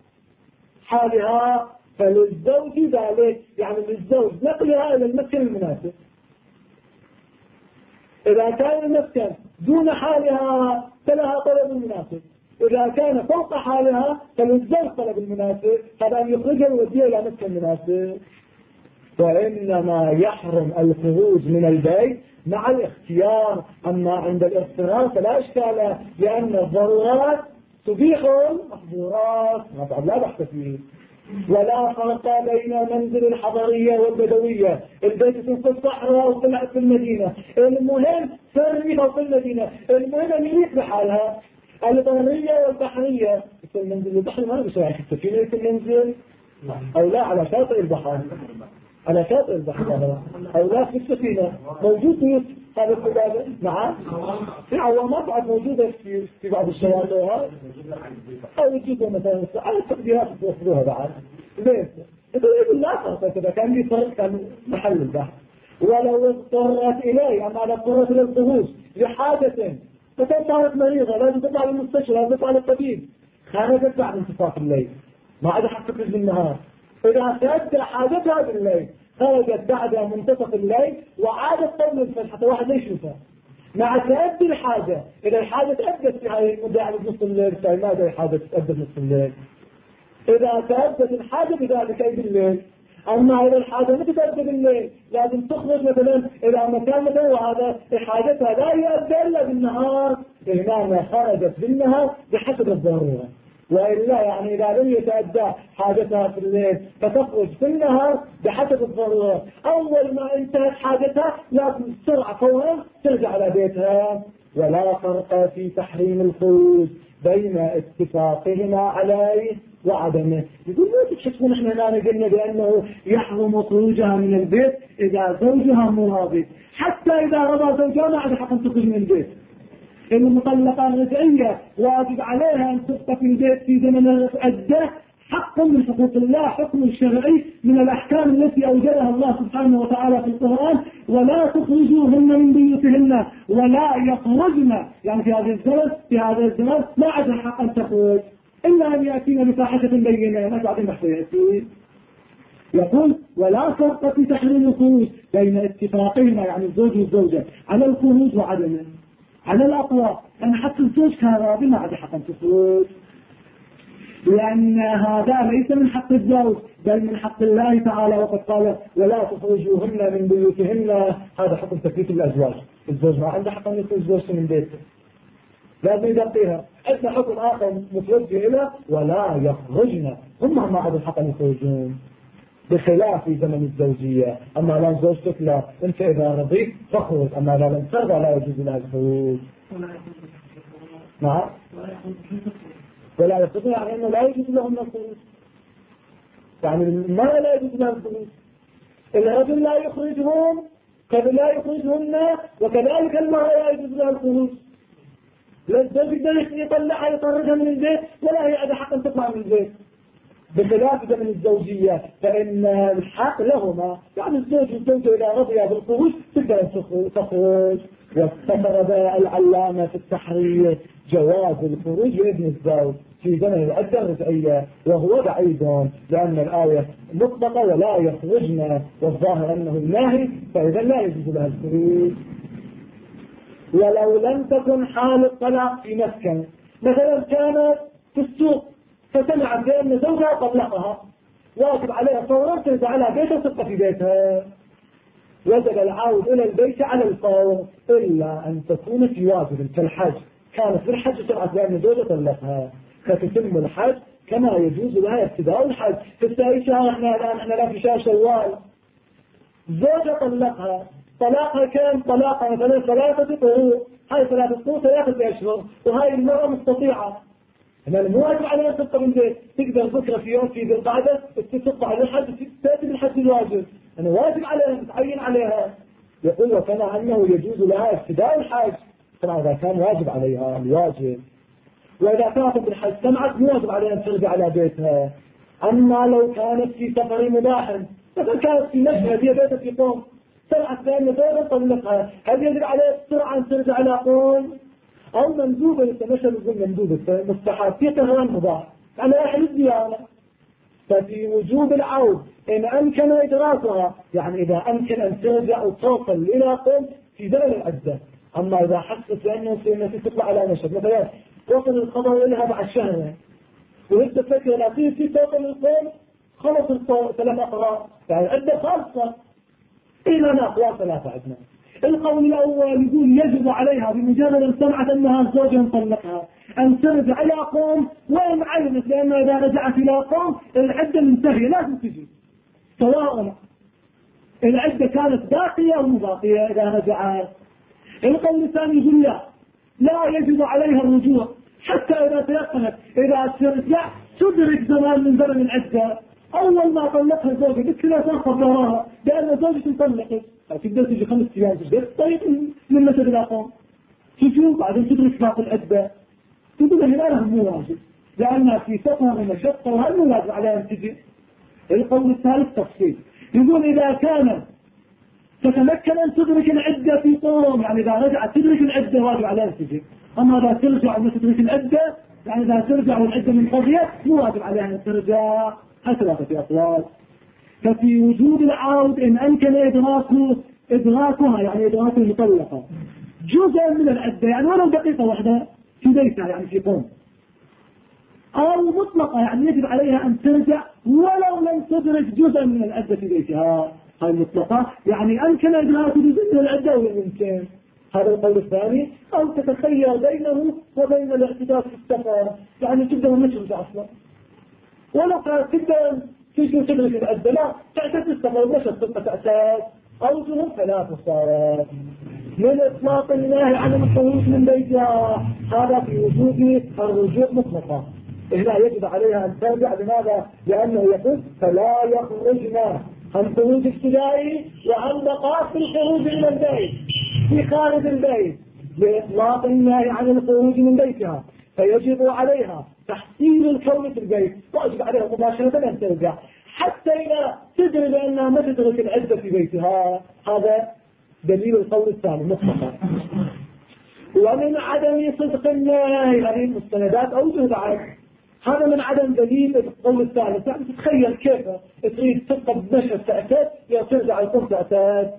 حالها فللزوج ذلك، يعني للزوج نقلها إلى المسكن المناسب. إذا كان المسكن دون حالها فلها طلب المناسب، إذا كان فوق حالها فللزوج طلب المناسب، هذا أن يخرجها ويوديها إلى مسكن مناسب. وإنما يحرم الخروج من البيت مع الاختيار، أما عند الاضطرار فلا إشكال، لأن الضرورات تبيح المحظورات، هذا لا بحث فيه. ولا فرق بين منزل الحضرية والبدوية، البيت في الصحراء أو في المدينة، المهم في الريف أو في المدينة، المهم أن يليق بحالها. البرية والبحرية، في المنزل البحري ما بيسوي السفينة في المنزل أو لا على شاطئ البحر، على شاطئ البحر أو لا في السفينة موجود بيوت هذا الكلام. نعم في عوامات بعد موجودة في بعض الشواطئ، أو يجيبوا مثلا على التقديرات يوصلوها بعد ليش؟ لا فرق كذا، كان لي فرق كان محل البحر. ولو اضطرت إليه، أما لو اضطرت إلى الخروج لحاجة، مثلا صارت مريضة لازم تطلع للمستشفى، لازم تطلع للطبيب، خرجت بعد انتصاف الليل، ما عاد حق تخرج بالنهار. إذا تأدى حاجتها بالليل خرجت بعد منتصف الليل وعادت قبل الفجر حتى واحد لا يشوفها، مع تأدي الحاجة. إذا الحاجة تأدت في هذه المدة على نصف الليل، فماذا الحاجة تأدت نصف الليل؟ إذا تأدت الحاجة بذلك أي بالليل. أما إذا الحاجة ما تتأدى بالليل لازم تخرج مثلا إلى مكان مثلا وهذا حاجتها لا يؤدى إلا بالنهار، إنما خرجت بالنهار بحسب الضرورة. وإلا يعني إذا لم يتأدى حاجتها في الليل فتخرج في النهار بحسب الضرورة. أول ما انتهت حاجتها لازم بسرعة فورا ترجع على بيتها. ولا فرق في تحريم الخروج بين اتفاقهما عليه وعدمه. يقول لا تكشفون احنا لا قلنا بأنه يحرم خروجها من البيت إذا زوجها مرابط، حتى إذا رضى زوجها ما عاد حق أن تخرج من البيت. المطلقة الرجعية واجب عليها أن تبقى في البيت في زمن العدة، حق من حقوق الله، حكم شرعي من الأحكام التي أوجدها الله سبحانه وتعالى في القرآن. ولا تخرجوهن من بيوتهن ولا يخرجن، يعني في هذا الزمان ما عاد حق أن تخرج إلا أن يأتين بفاحشة بينة، ما بعد ما يأتي. يقول ولا فرق في تحريم الخروج بين اتفاقهما، يعني الزوج والزوجة، على الخروج وعدمه. على الأقوى أن حق الزوج كان راضي ما عاد حق أن تخرج، لأن هذا ليس من حق الزوج بل من حق الله تعالى، وقد قال ولا تخرجوهن من بيوتهن، هذا حكم تكليف الأزواج. الزوج ما عنده حق أن يخرج زوجته من بيته، لازم يغطيها. عندنا حكم آخر متوجه إلى ولا يخرجن، هم ما عندهم حق أن يخرجون بخلاف في زمن الزوجية. أما لا زوجتك لا، أنت إذا رضيت فخرج، أما لا لم ترضى لا يجوز لها الخروج. نعم ولا يخرجن يعني أنه لا يجوز لهم الخروج، يعني المرأة لا يجوز لها الخروج، الرجل لا يخرجهم كذا لا يخرجهن، وكذلك المرأة لا يجوز لها الخروج. لا الزوج يقدر يطلعها يطردها من البيت ولا هي عندها حق أن تطلع من البيت، بخلاف زمن الزوجية فإن الحق لهما، يعني الزوج والزوجة إذا رضيا بالخروج تقدر تخرج. واستفرد العلامة في التحرير جواز الخروج بإذن الزوج في زمن العدة الرجعية، وهو بعيد لأن الآية مطلقة ولا يخرجن، والظاهر أنه الناهي، فإذا لا يجوز لها الخروج. ولو لم تكن حال الطلاق في مسكن، مثلا كانت في السوق فسمعت بأن زوجها طلقها، واجب عليها فورا ترجع على بيتها وتبقى في بيتها، وجب العود إلى البيت على الفور إلا أن تكون في واجب كالحج، كانت في الحج سمعت بأن زوجها طلقها فتتم الحج كما يجوز لها ابتداء الحج. في شهر احنا لا في شهر شوال، زوجها طلقها، طلاقها كان طلاقها مثلا 3 قروء، هاي 3 قروء 3 أشهر، وهاي المرأة مستطيعة أنا مو واجب عليها تبقى من بيت، تقدر بكرة في يوم في ذي القعدة تطلع للحج تأتي بالحج الواجب، أنا واجب عليها متعين عليها. يقول وكما أنه يجوز لها ابتداء الحج طبعا إذا كان واجب عليها الواجب، وإذا كانت بالحج سمعت مو واجب عليها أن ترجع على بيتها. أما لو كانت في سفر مباح، مثلا كانت في مشهد هي بيتها في قوم سمعت بأن زوجها طلقها، هل يجب عليها بسرعة أن ترجع على قوم؟ أو مندوبة للتمشى نقول مندوبة مستحب في طهران مباح على أهل الديانة، ففي وجوب العود إن أمكن إدراكها، يعني إذا أمكن أن ترجع وتوصل إلى قوم في زمن العدة. أما إذا حست بأنه تطلع على مشهد مثلا وصل الخبر إليها بعد شهر وهي تفكر الأخير في توصل القوم خلص القوم 3 أقرار، يعني عدة خاصة إلى أقوال 3 عندنا. القول الأول يقول يجب عليها بمجرد أن سمعت أنها زوجها مطلقها أن ترجع إلى قوم، وإن علمت لأنها إذا رجعت إلى قوم العدة منتهية لازم تجي، سواء العدة كانت باقية أو مو باقية إذا رجعت. القول الثاني يقول لا يجب عليها الرجوع حتى إذا تيقنت إذا ترجع تدرك زمان من زمن العدة، أول ما طلقها زوجها بكلا تأخذ وراها لأن زوجها مطلقت، تقدر تجي 5 أيام تجدر طيب من مسجد الأقوم تشوف بعدين تدرك باقي العدة، تقول هنا لها مو واجب لأنها في سفر ومشقة وهل مو واجب عليها أن تجي. القول الثالث تفصيل يقول إذا كان تتمكن أن تدرك العدة في قوم، يعني إذا رجعت تدرك العدة واجب عليها أن تجي، أما إذا ترجع وما تدرك العدة يعني إذا ترجع والعدة من قضية مو واجب عليها أن ترجع. هاي 3 أقوال. ففي وجود العود إن أمكن إدراكها يعني إدراك المطلقة جزء من العدة، يعني ولو دقيقة واحدة في بيتها يعني في قوم، أو مطلقة يعني يجب عليها أن ترجع ولو لم تدرك جزء من العدة في بيتها. هاي مطلقة يعني أمكن إدراك جزء من العدة ولا يمكن، هذا القول الثاني. أو تتخير بينه وبين الاعتداء في السفر، يعني تبدأ ما ترجع أصلا ولو كانت تبدأ تيجي تدرك العدة لا تعتد السفر مشت تبقى تعتاد. أوجه 3 صارت من إطلاق النهي عن الخروج من بيتها، هذا في وجود الرجوع مطلقا، هنا يجب عليها أن ترجع. لماذا؟ لأنه يقول فلا يخرجن عن خروج ابتدائي وعن بقاء في الخروج من البيت في خارج البيت بإطلاق النهي عن الخروج من بيتها، فيجب عليها تحصيل الكون في البيت، واجب عليها مباشرة أن ترجع حتى إذا تدري بأنها ما تدرك العدة في بيتها. هذا دليل القول الثاني مطلقا. ومن عدم صدق النهي هذه المستندات أوجه بعد، هذا من عدم دليل القول الثالث. يعني تتخيل كيف تريد تبقى بمشهد تأتت يا ترجع القوم تأتت.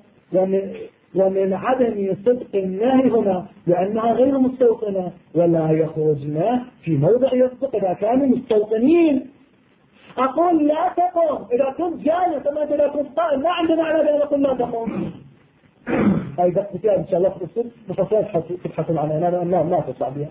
ومن عدم صدق النهي هنا لأنها غير مستوطنة ولا يخرجنا في موضع يصدق إذا كانوا مستوطنين. أقول لا تقوم إذا كنت جالس، أما إذا كنت قائم ما عندنا على ذلك نقول لا تقوم. هاي دقيقة إن شاء الله في الصف مفصلات تبحثون عنها لا تصع بها.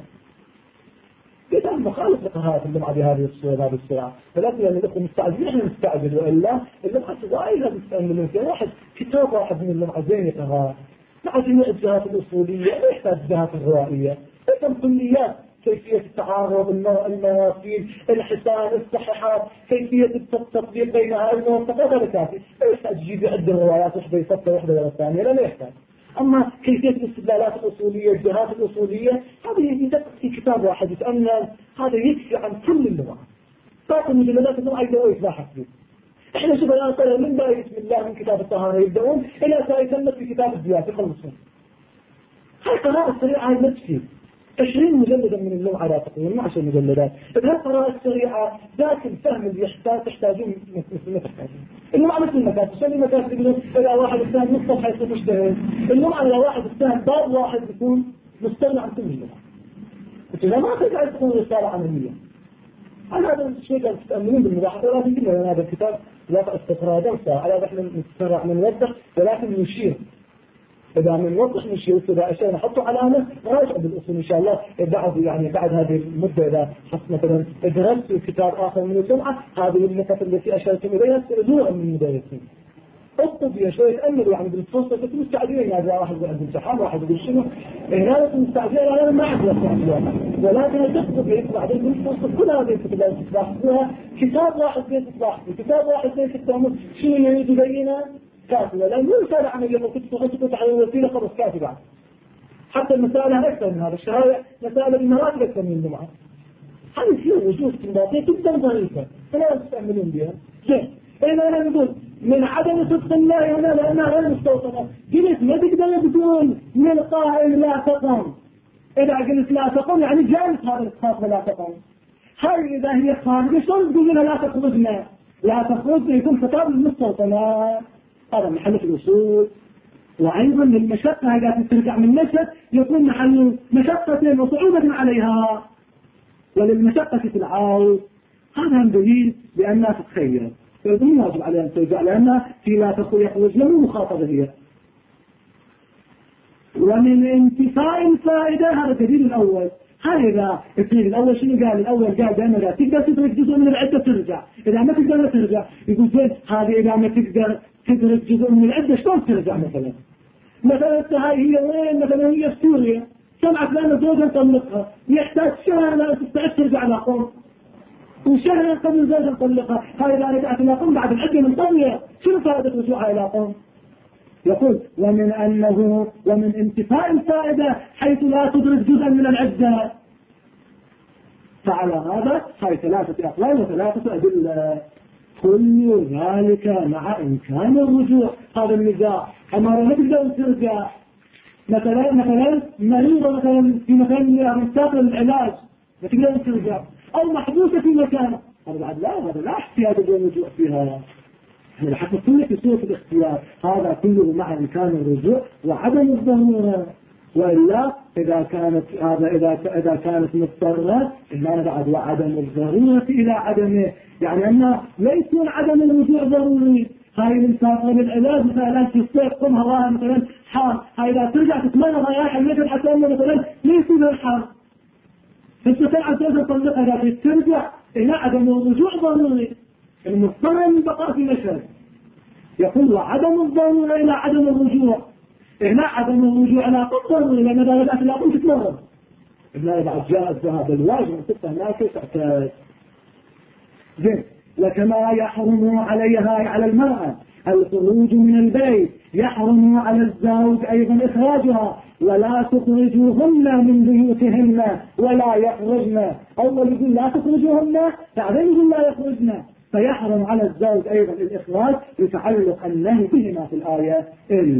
إذا مخالف لقهات اللمعة بهذه السرعة، فلكن يعني نحن مستعجل إحنا نستعجل، وإلا اللمعة وايد من واحد كتاب واحد من اللمعة زين يقرأ، ما عايزين الجهات الأصولية ما يحتاج الجهات الروائية، لكن كليات كيفية التعارض المواصيل الحسان الصحيحات كيفية التطبيق بينها الموثقات هذا كافي، لا يحتاج يجيب عدة روايات واحدة يصفى واحدة ولا الثانية لا يحتاج. أما كيفية الاستدلالات الأصولية الجهات الأصولية هذا يدقق في كتاب واحد يتأمل، هذا يكفي عن كل اللغة. باقي المجلدات النوع يبدأوا يتلاحظ فيه. إحنا شوف الآن طلع من بسم الله من كتاب الطهارة يبدأون إلى سيتمت في كتاب الزيات يخلصون. هاي قراءة سريعة نفسي 20 مجلدا من اللوعة لا تقول مو 10 مجلدات. بهذه القراءة السريعة ذاك الفهم اللي تحتاجون مثل اللوعة مثل المكاتب. شو المكاتب يقولون إذا واحد يستاهل نص صفحة يصير مجتهد، اللوعة إذا واحد يستاهل باب واحد يكون مستغني عن كل اللوعة. إذا ما تقعد تكون رسالة عملية. هذا الشيء اللي تتأملون بالملاحظة، ولكن قلنا هذا الكتاب لا استقراء دوسة على نحن نتسرع من نوضح، ولكن نشير. إذا من نوضح نشير إذا أشياء نحطه علامة راجع بالأصول إن شاء الله. بعد هذه المدة إذا حط مثلا درست كتاب آخر من الجمعة، هذه النقط التي أشرت إليها نوع من المدرسين. اطلب يا شوي تأمل يعني بالفرصة كنتم مستعجلين. يعني واحد عنده امتحان، واحد يقول شنو هنا مستعجلين. أنا ما أعرف ولكن تطلب يطلع بعدين بالفرصة كل هذه الكتب اللي تلاحظوها كتاب واحد بين تلاحظوا كتاب واحد بين تفهموا شنو يريد يبينه كافية. لأن مو رسالة عملية لو كنت تغطي على الوسيلة خلص كافي بعد. حتى المسائل أكثر من هذا الشرائع، مسائل المراتب أكثر من الجمعة. هذه فيها وجوه استنباطية جدا ظريفة فلا تستعملون بها. زين أنا نقول من عدم صدق الله هنا لأنها غير مستوطنة. قلت ما تقدر تقول من قائل لا تقم. إذا قلت لا تقم يعني جالس هذا الخاص لا تقم. هاي إذا هي خارجة شلون تقول لها لا تخرجنا؟ لا تخرجنا يكون خطاب المستوطنة. هذا محل الوصول. وأيضا للمشقة إذا ترجع من نشأة يكون محل مشقة وصعوبة عليها، وللمشقة في العود. هذا دليل بأنها تتخيل فيكون واجب عليها أن ترجع لأنها في لا يخرج له مخاطبة هي. ومن انتفاء الفائدة هذا الدليل الأول. هذا الدليل الأول شنو قال؟ الأول قال بأن لا تقدر تدرك جزء من العدة ترجع. إذا ما تقدر ترجع يقول زين هذه إذا ما تقدر تدرك جزء من العدة شلون ترجع؟ مثلا هاي هي وين؟ مثلا هي في سوريا سمعت لأن زوجها طلقها يحتاج شهر لا تستعد ترجع على قوم، وشهر قبل زوجها طلقها. هاي إذا رجعت إلى قوم بعد العدة منطوية شنو فائدة رجوعها إلى قوم؟ يقول ومن انتفاء الفائدة حيث لا تدرك جزءا من العدة. فعلى هذا هاي 3 أقوال و3 أدلة. كل ذلك مع إمكان الرجوع. هذا النزاع أما ما تقدر ترجع مثلا مريضة مثلا في مكان مستقبل العلاج ما تقدر ترجع، أو محبوسة في مكان، هذا بعد هذا لا احتياج للرجوع فيها. احنا حتى كل في صورة الاختيار هذا كله مع إمكان الرجوع وعدم الضرورة. وإلا إذا كانت مضطرة إلا بعد وعدم الضرورة إلى عدمه، يعني أنه لا يكون عدم الرجوع ضروري. هاي الإنسان من العلاج مثلا في الصيف قم هواها مثلا حار، هاي إذا ترجع تتمنى ضياح المثل حتى أنه مثلا ليس بالحار فالسفر أساسا تطلقها لكن ترجع إلى عدم الرجوع ضروري. المضطر من بقاء في مشهد يقول وعدم الضرورة إلى عدم الرجوع. هنا عدم الرجوع لا ضروري لأن إذا رجعت لا قمت تتمرن. إذا بعد جاء الذهاب الواجب وتبقى هناك تعتاد. زين لكما يحرم عليها على المرأة الخروج من البيت يحرم على الزوج أيضا إخراجها ولا تخرجوهن من بيوتهن ولا يخرجن. أول يقول لا تخرجوهن بعدين يقول لا يخرجن، فيحرم على الزوج أيضا الإخراج يتعلق النهي بهما في الآية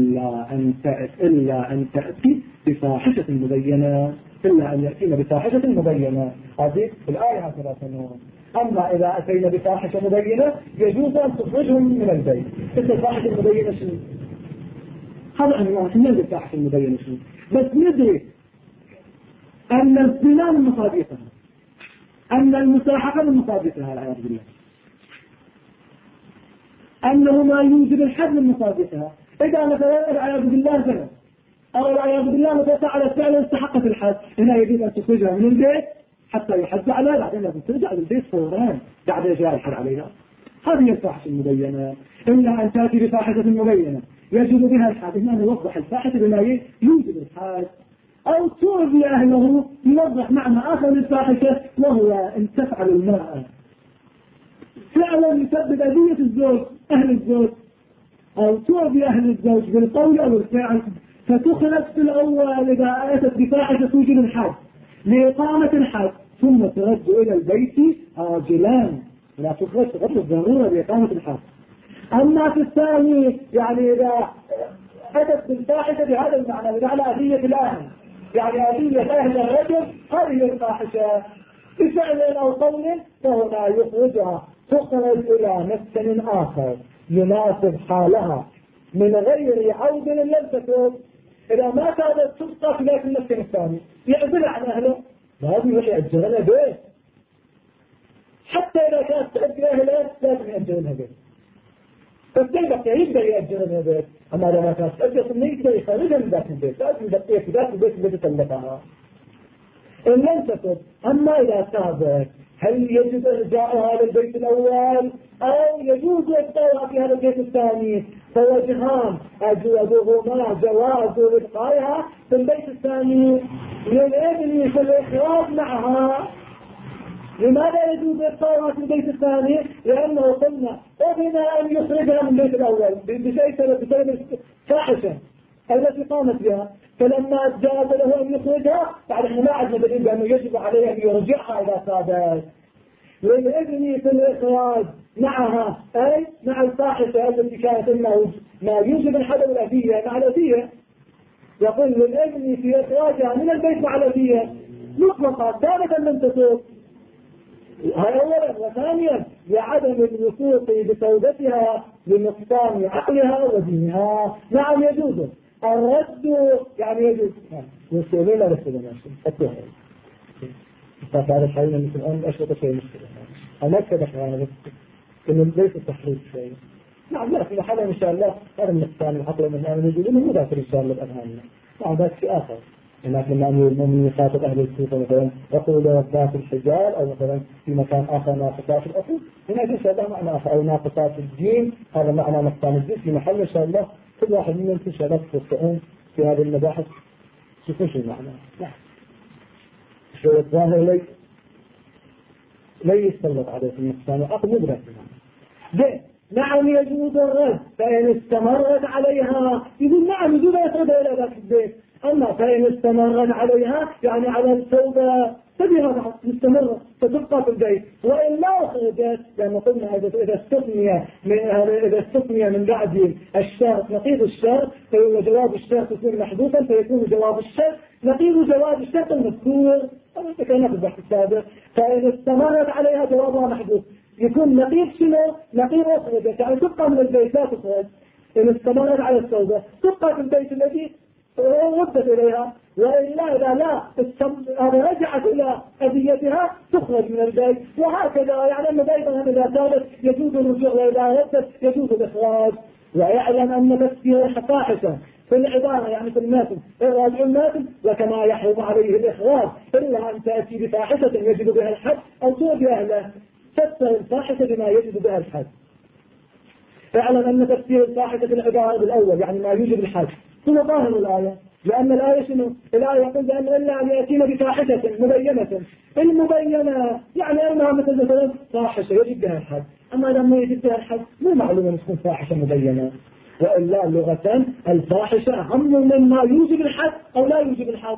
إلا أن تأتي بفاحشة مبينة، إلا أن يأتينا بفاحشة مبينة. هذه الآية هكذا تنور. أما إذا أتينا بفاحشة مبينة يجوز أن تخرجهم من البيت. الفاحشة المبينة شنو؟ هذا أنواع من الفاحشة المبينة شنو؟ بس ندري أن الزنا من مصادقها، أن المساحقة من مصادقها العياذ بالله، أنه ما يوجد الحد من مصادقها. إذا مثلا العياذ بالله زنا أو العياذ بالله مثلا على فعلا استحقت الحد، هنا يجب أن تخرجها من البيت حتى يحد عليها، بعدين لازم ترجع للبيت فورا بعد إجراء الحد عليها. هذه الفاحشة المبينة. إلا أن تأتي بفاحشة مبينة يجب بها الحد، هنا نوضح الفاحشة بما يوجد الحد، أو تؤذي أهله يوضح معنى آخر للفاحشة وهو أن تفعل المرأة فعلا يسبب أذية الزوج أهل الزوج، أو تؤذي أهل الزوج بالقول أو الفعل، فتخرج في الأول إذا أتت بفاحشة توجد الحد لإقامة الحد ثم ترد إلى البيت عاجلا، لا تخرج الضرورة لإقامة الحد. أما في الثاني يعني إذا أتت بالفاحشة بهذا المعنى على أذية الأهل يعني أذية أهل الرجل هذه الفاحشة بفعل أو قول، فهنا يخرجها تخرج إلى مسكن آخر يناسب حالها من غير عود لم تتوب. إذا ما كانت تبقى في ذات المسكن الثاني يعزل عن أهله، لازم يروح يأجر لها بيت، حتى إذا كانت تأجر أهله لازم يأجر لها بيت. فالسيبك يقدر يأجر لها بيت، أما إذا ما كانت تأجر ثم يقدر يخرجها من ذات البيت، لازم يبقيها في ذات البيت الذي تلقاها إن لم تتب. أما إذا تابت هل يجب إرجاعها هذا البيت الأول أو يجوز إبقائها في هذا البيت الثاني؟ فوجهان أجوزهما جواز إبقائها في البيت الثاني للابن في الإخراج معها. لماذا يجوز إبقائها في البيت الثاني؟ لأنه قلنا أذن أن يخرجها من البيت الأول بسبب فاحشة التي قامت بها، فلما جاز له أن يخرجها بعد احنا ما عدنا دليل بأنه يجب عليه أن يرجعها إذا صادت. للابن في الإخراج معها أي مع الفاحشة التي كانت إنه ما يوجب الحد والأذية مع الأذية. يقول للابن في إخراجها من البيت مع الأذية مطلقا ثالثا لم تتوب. هذا أولا. وثانيا لعدم الوثوق بتوبتها لنقصان عقلها ودينها. نعم يجوز الرد، يعني يجوز يسألون رسولنا أتوه هذا الحين مثل الآن أشرط شيء مشكلة أنا كذا يعني بس إنه ليس التحريف شيء. نعم لا في حالة إن شاء الله هذا النقصان العقل من الآن يجوز إنه مدافر إن شاء الله بأذهاننا. نعم ذلك شيء آخر. لكن لما أمير المؤمنين يخاطب أهل الكوفة مثلا يقول له ناقصات الحجال أو مثلا في مكان آخر ناقصات الأصل، هناك إن شاء الله معنى آخر، أو ناقصات الدين هذا معنى نقصان الدين في محل إن شاء الله كل واحد منهم إن شاء الله تستطيعون في هذه المباحث شوفوا شو المعنى. نعم شو الظاهر لي يستلط عليه في النقصان العقل مدرك المعنى. نعم يجوز الرد فإن استمرت عليها، يقول نعم يجوز يتردها إلى ذاك البيت. أما فإن استمرت عليها يعني على التوبة تبيها مستمرة فتبقى في البيت، وإلا خرجت لأن قلنا إذا استثني من بعد الشرط نقيض الشرط فهو جواب الشرط يكون محذوفا فيكون جواب الشرط نقيض جواب الشرط المذكور. كان في البحث السابق فإن استمرت عليها جوابها محذوف يكون نقيض شنو؟ نقيض أخرجت يعني تبقى من البيت لا تخرج. إن استمرت على التوبة تبقى في البيت الذي ردت إليها، وإلا إذا لا رجعت إلى أذيتها تخرج من البيت. وهكذا يعني أيضا إذا كانت يجوز الرجوع وإذا ردت يجوز الإخراج. ويعلم أن تفسير الفاحشة في العبارة يعني في الماتن الراجع الماتن وكما يحرم عليه الإخراج إلا أن تأتي بفاحشة يجب بها الحد أو توبي أهله. تفسر الفاحشة بما يجب بها الحد. اعلم أن تفسير الفاحشة في العبارة بالأول يعني ما يوجب الحد ثم ظاهر الآية، لأن الآية شنو؟ الآية يقول بأن إلا أن يأتينا بفاحشة مبينة. المبينة يعني أنها مثلا فاحشة يجب بها الحد، أما لما يجب بها الحد مو معلوم أن تكون فاحشة مبينة. وإلا لغة الفاحشة أهم مما يوجب الحد أو لا يوجب الحد.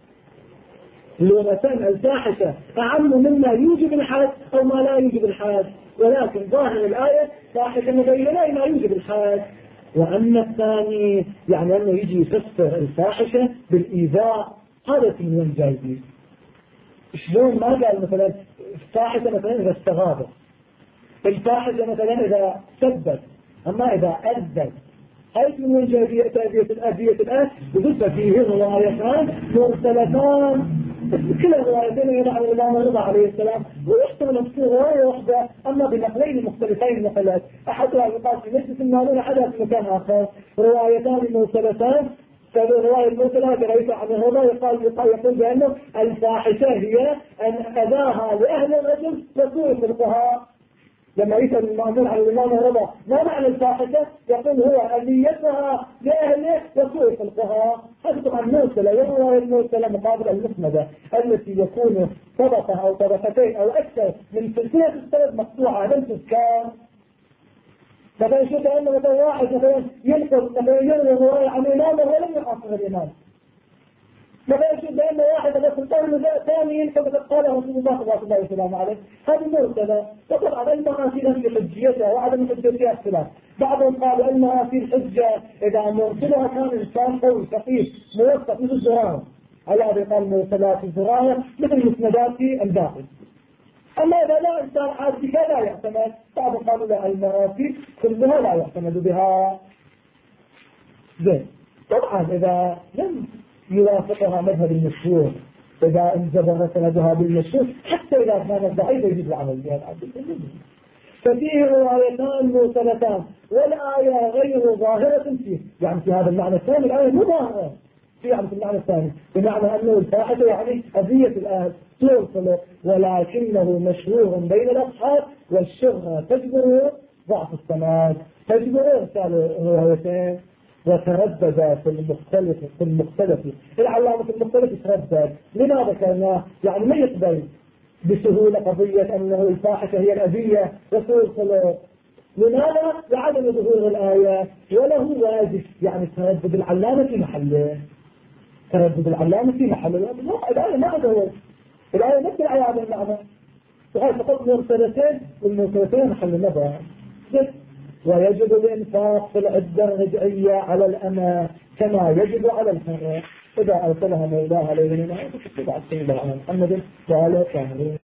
لغة الفاحشة أعم مما يوجب الحد أو ما لا يوجب الحد، ولكن ظاهر الآية فاحشة مبينة ما يوجب الحد. وأن الثاني يعني أنه يجي يفسر الفاحشة بالإيذاء. هذا في من جايبين شلون ما قال مثلا الفاحشة مثلا إذا استغاث، الفاحشة مثلا إذا سبت، أما إذا أذب حيث من أذية الآن وجدت فيه روايتان مرسلتان كلا الروايتين يضع الإمام الرضا عليه السلام ويحتمل في رواية واحدة أما بنقلين مختلفين نقلات أحدها يقال في مجلس المالون أحدها في مكان آخر. روايتان مرسلتان فالرواية المرسلة برئيس عن الرضا يقول بأنه الفاحشة هي أن أذاها لأهل الرجل وسوء خلقها. لما يسأل المأمون على الإمام الرضا ما معنى الفاحشة يقول هو أذيتها لأهله وسوء خلقها. هذا طبعا مرسلة، والرواية المرسلة مقابل المسندة التي يكون طبقة أو طبقتين أو أكثر من سلسلة السند مقطوعة لم تذكر. مثلا شوف أنه مثلا واحد مثلا ينقل مثلا يروي رواية عن إمام ولم يحصل الإمام. مثلا شوف بأن واحد بس القول ثاني ينقل قال رسول الله صلى الله عليه وسلم عليه هذه مرسلة. وطبعا المراسيل في حجيتها وعدم حجيتها اختلاف. بعضهم قالوا المراسيل حجة إذا مرسلها كان إنسان قوي ثقيل موثق مثل الزرار، على بقال مرسلات الظاهر مثل مسندات الباطل. أما إذا لا إنسان عاد بها لا يعتمد، بعض قالوا لا المراتب كلها لا يعتمد بها. زين، طبعا إذا لم يوافقها مذهب المشهور، إذا انجبر سندها بالمشهور، حتى إذا كانت ضعيفة يجب العمل بها. ففيه روايتان مرسلتان والآية غير ظاهرة فيه، يعني في هذا المعنى الثاني الآية مو ظاهرة، في يعني في المعنى الثاني بمعنى أنه الفاحشة يعني أذية الآية توصل، ولكنه مشهور بين الأصحاب والشهرة تجبر ضعف السماد، تجبر إرسال روايتين وتردد في المختلف العلامة في المختلف يتردد. لماذا كان يعني ما يقبل بسهولة قضية أنه الفاحشة هي الأذية وتوصل؟ لماذا؟ لعدم ظهور الآية، وله واجب يعني تردد العلامة في محله، تردد العلامة في محله. الآية ما ظهور، الآية نفس الآية هذا المعنى، وهي فقط مرسلتين والمرسلتين محل النظر. ويجب الإنفاق في العدة الرجعية على الأمة كما يجب على الحرة إذا أرسلها مولاه عليه من آية فتبع السيدة على محمد وعلى كامل.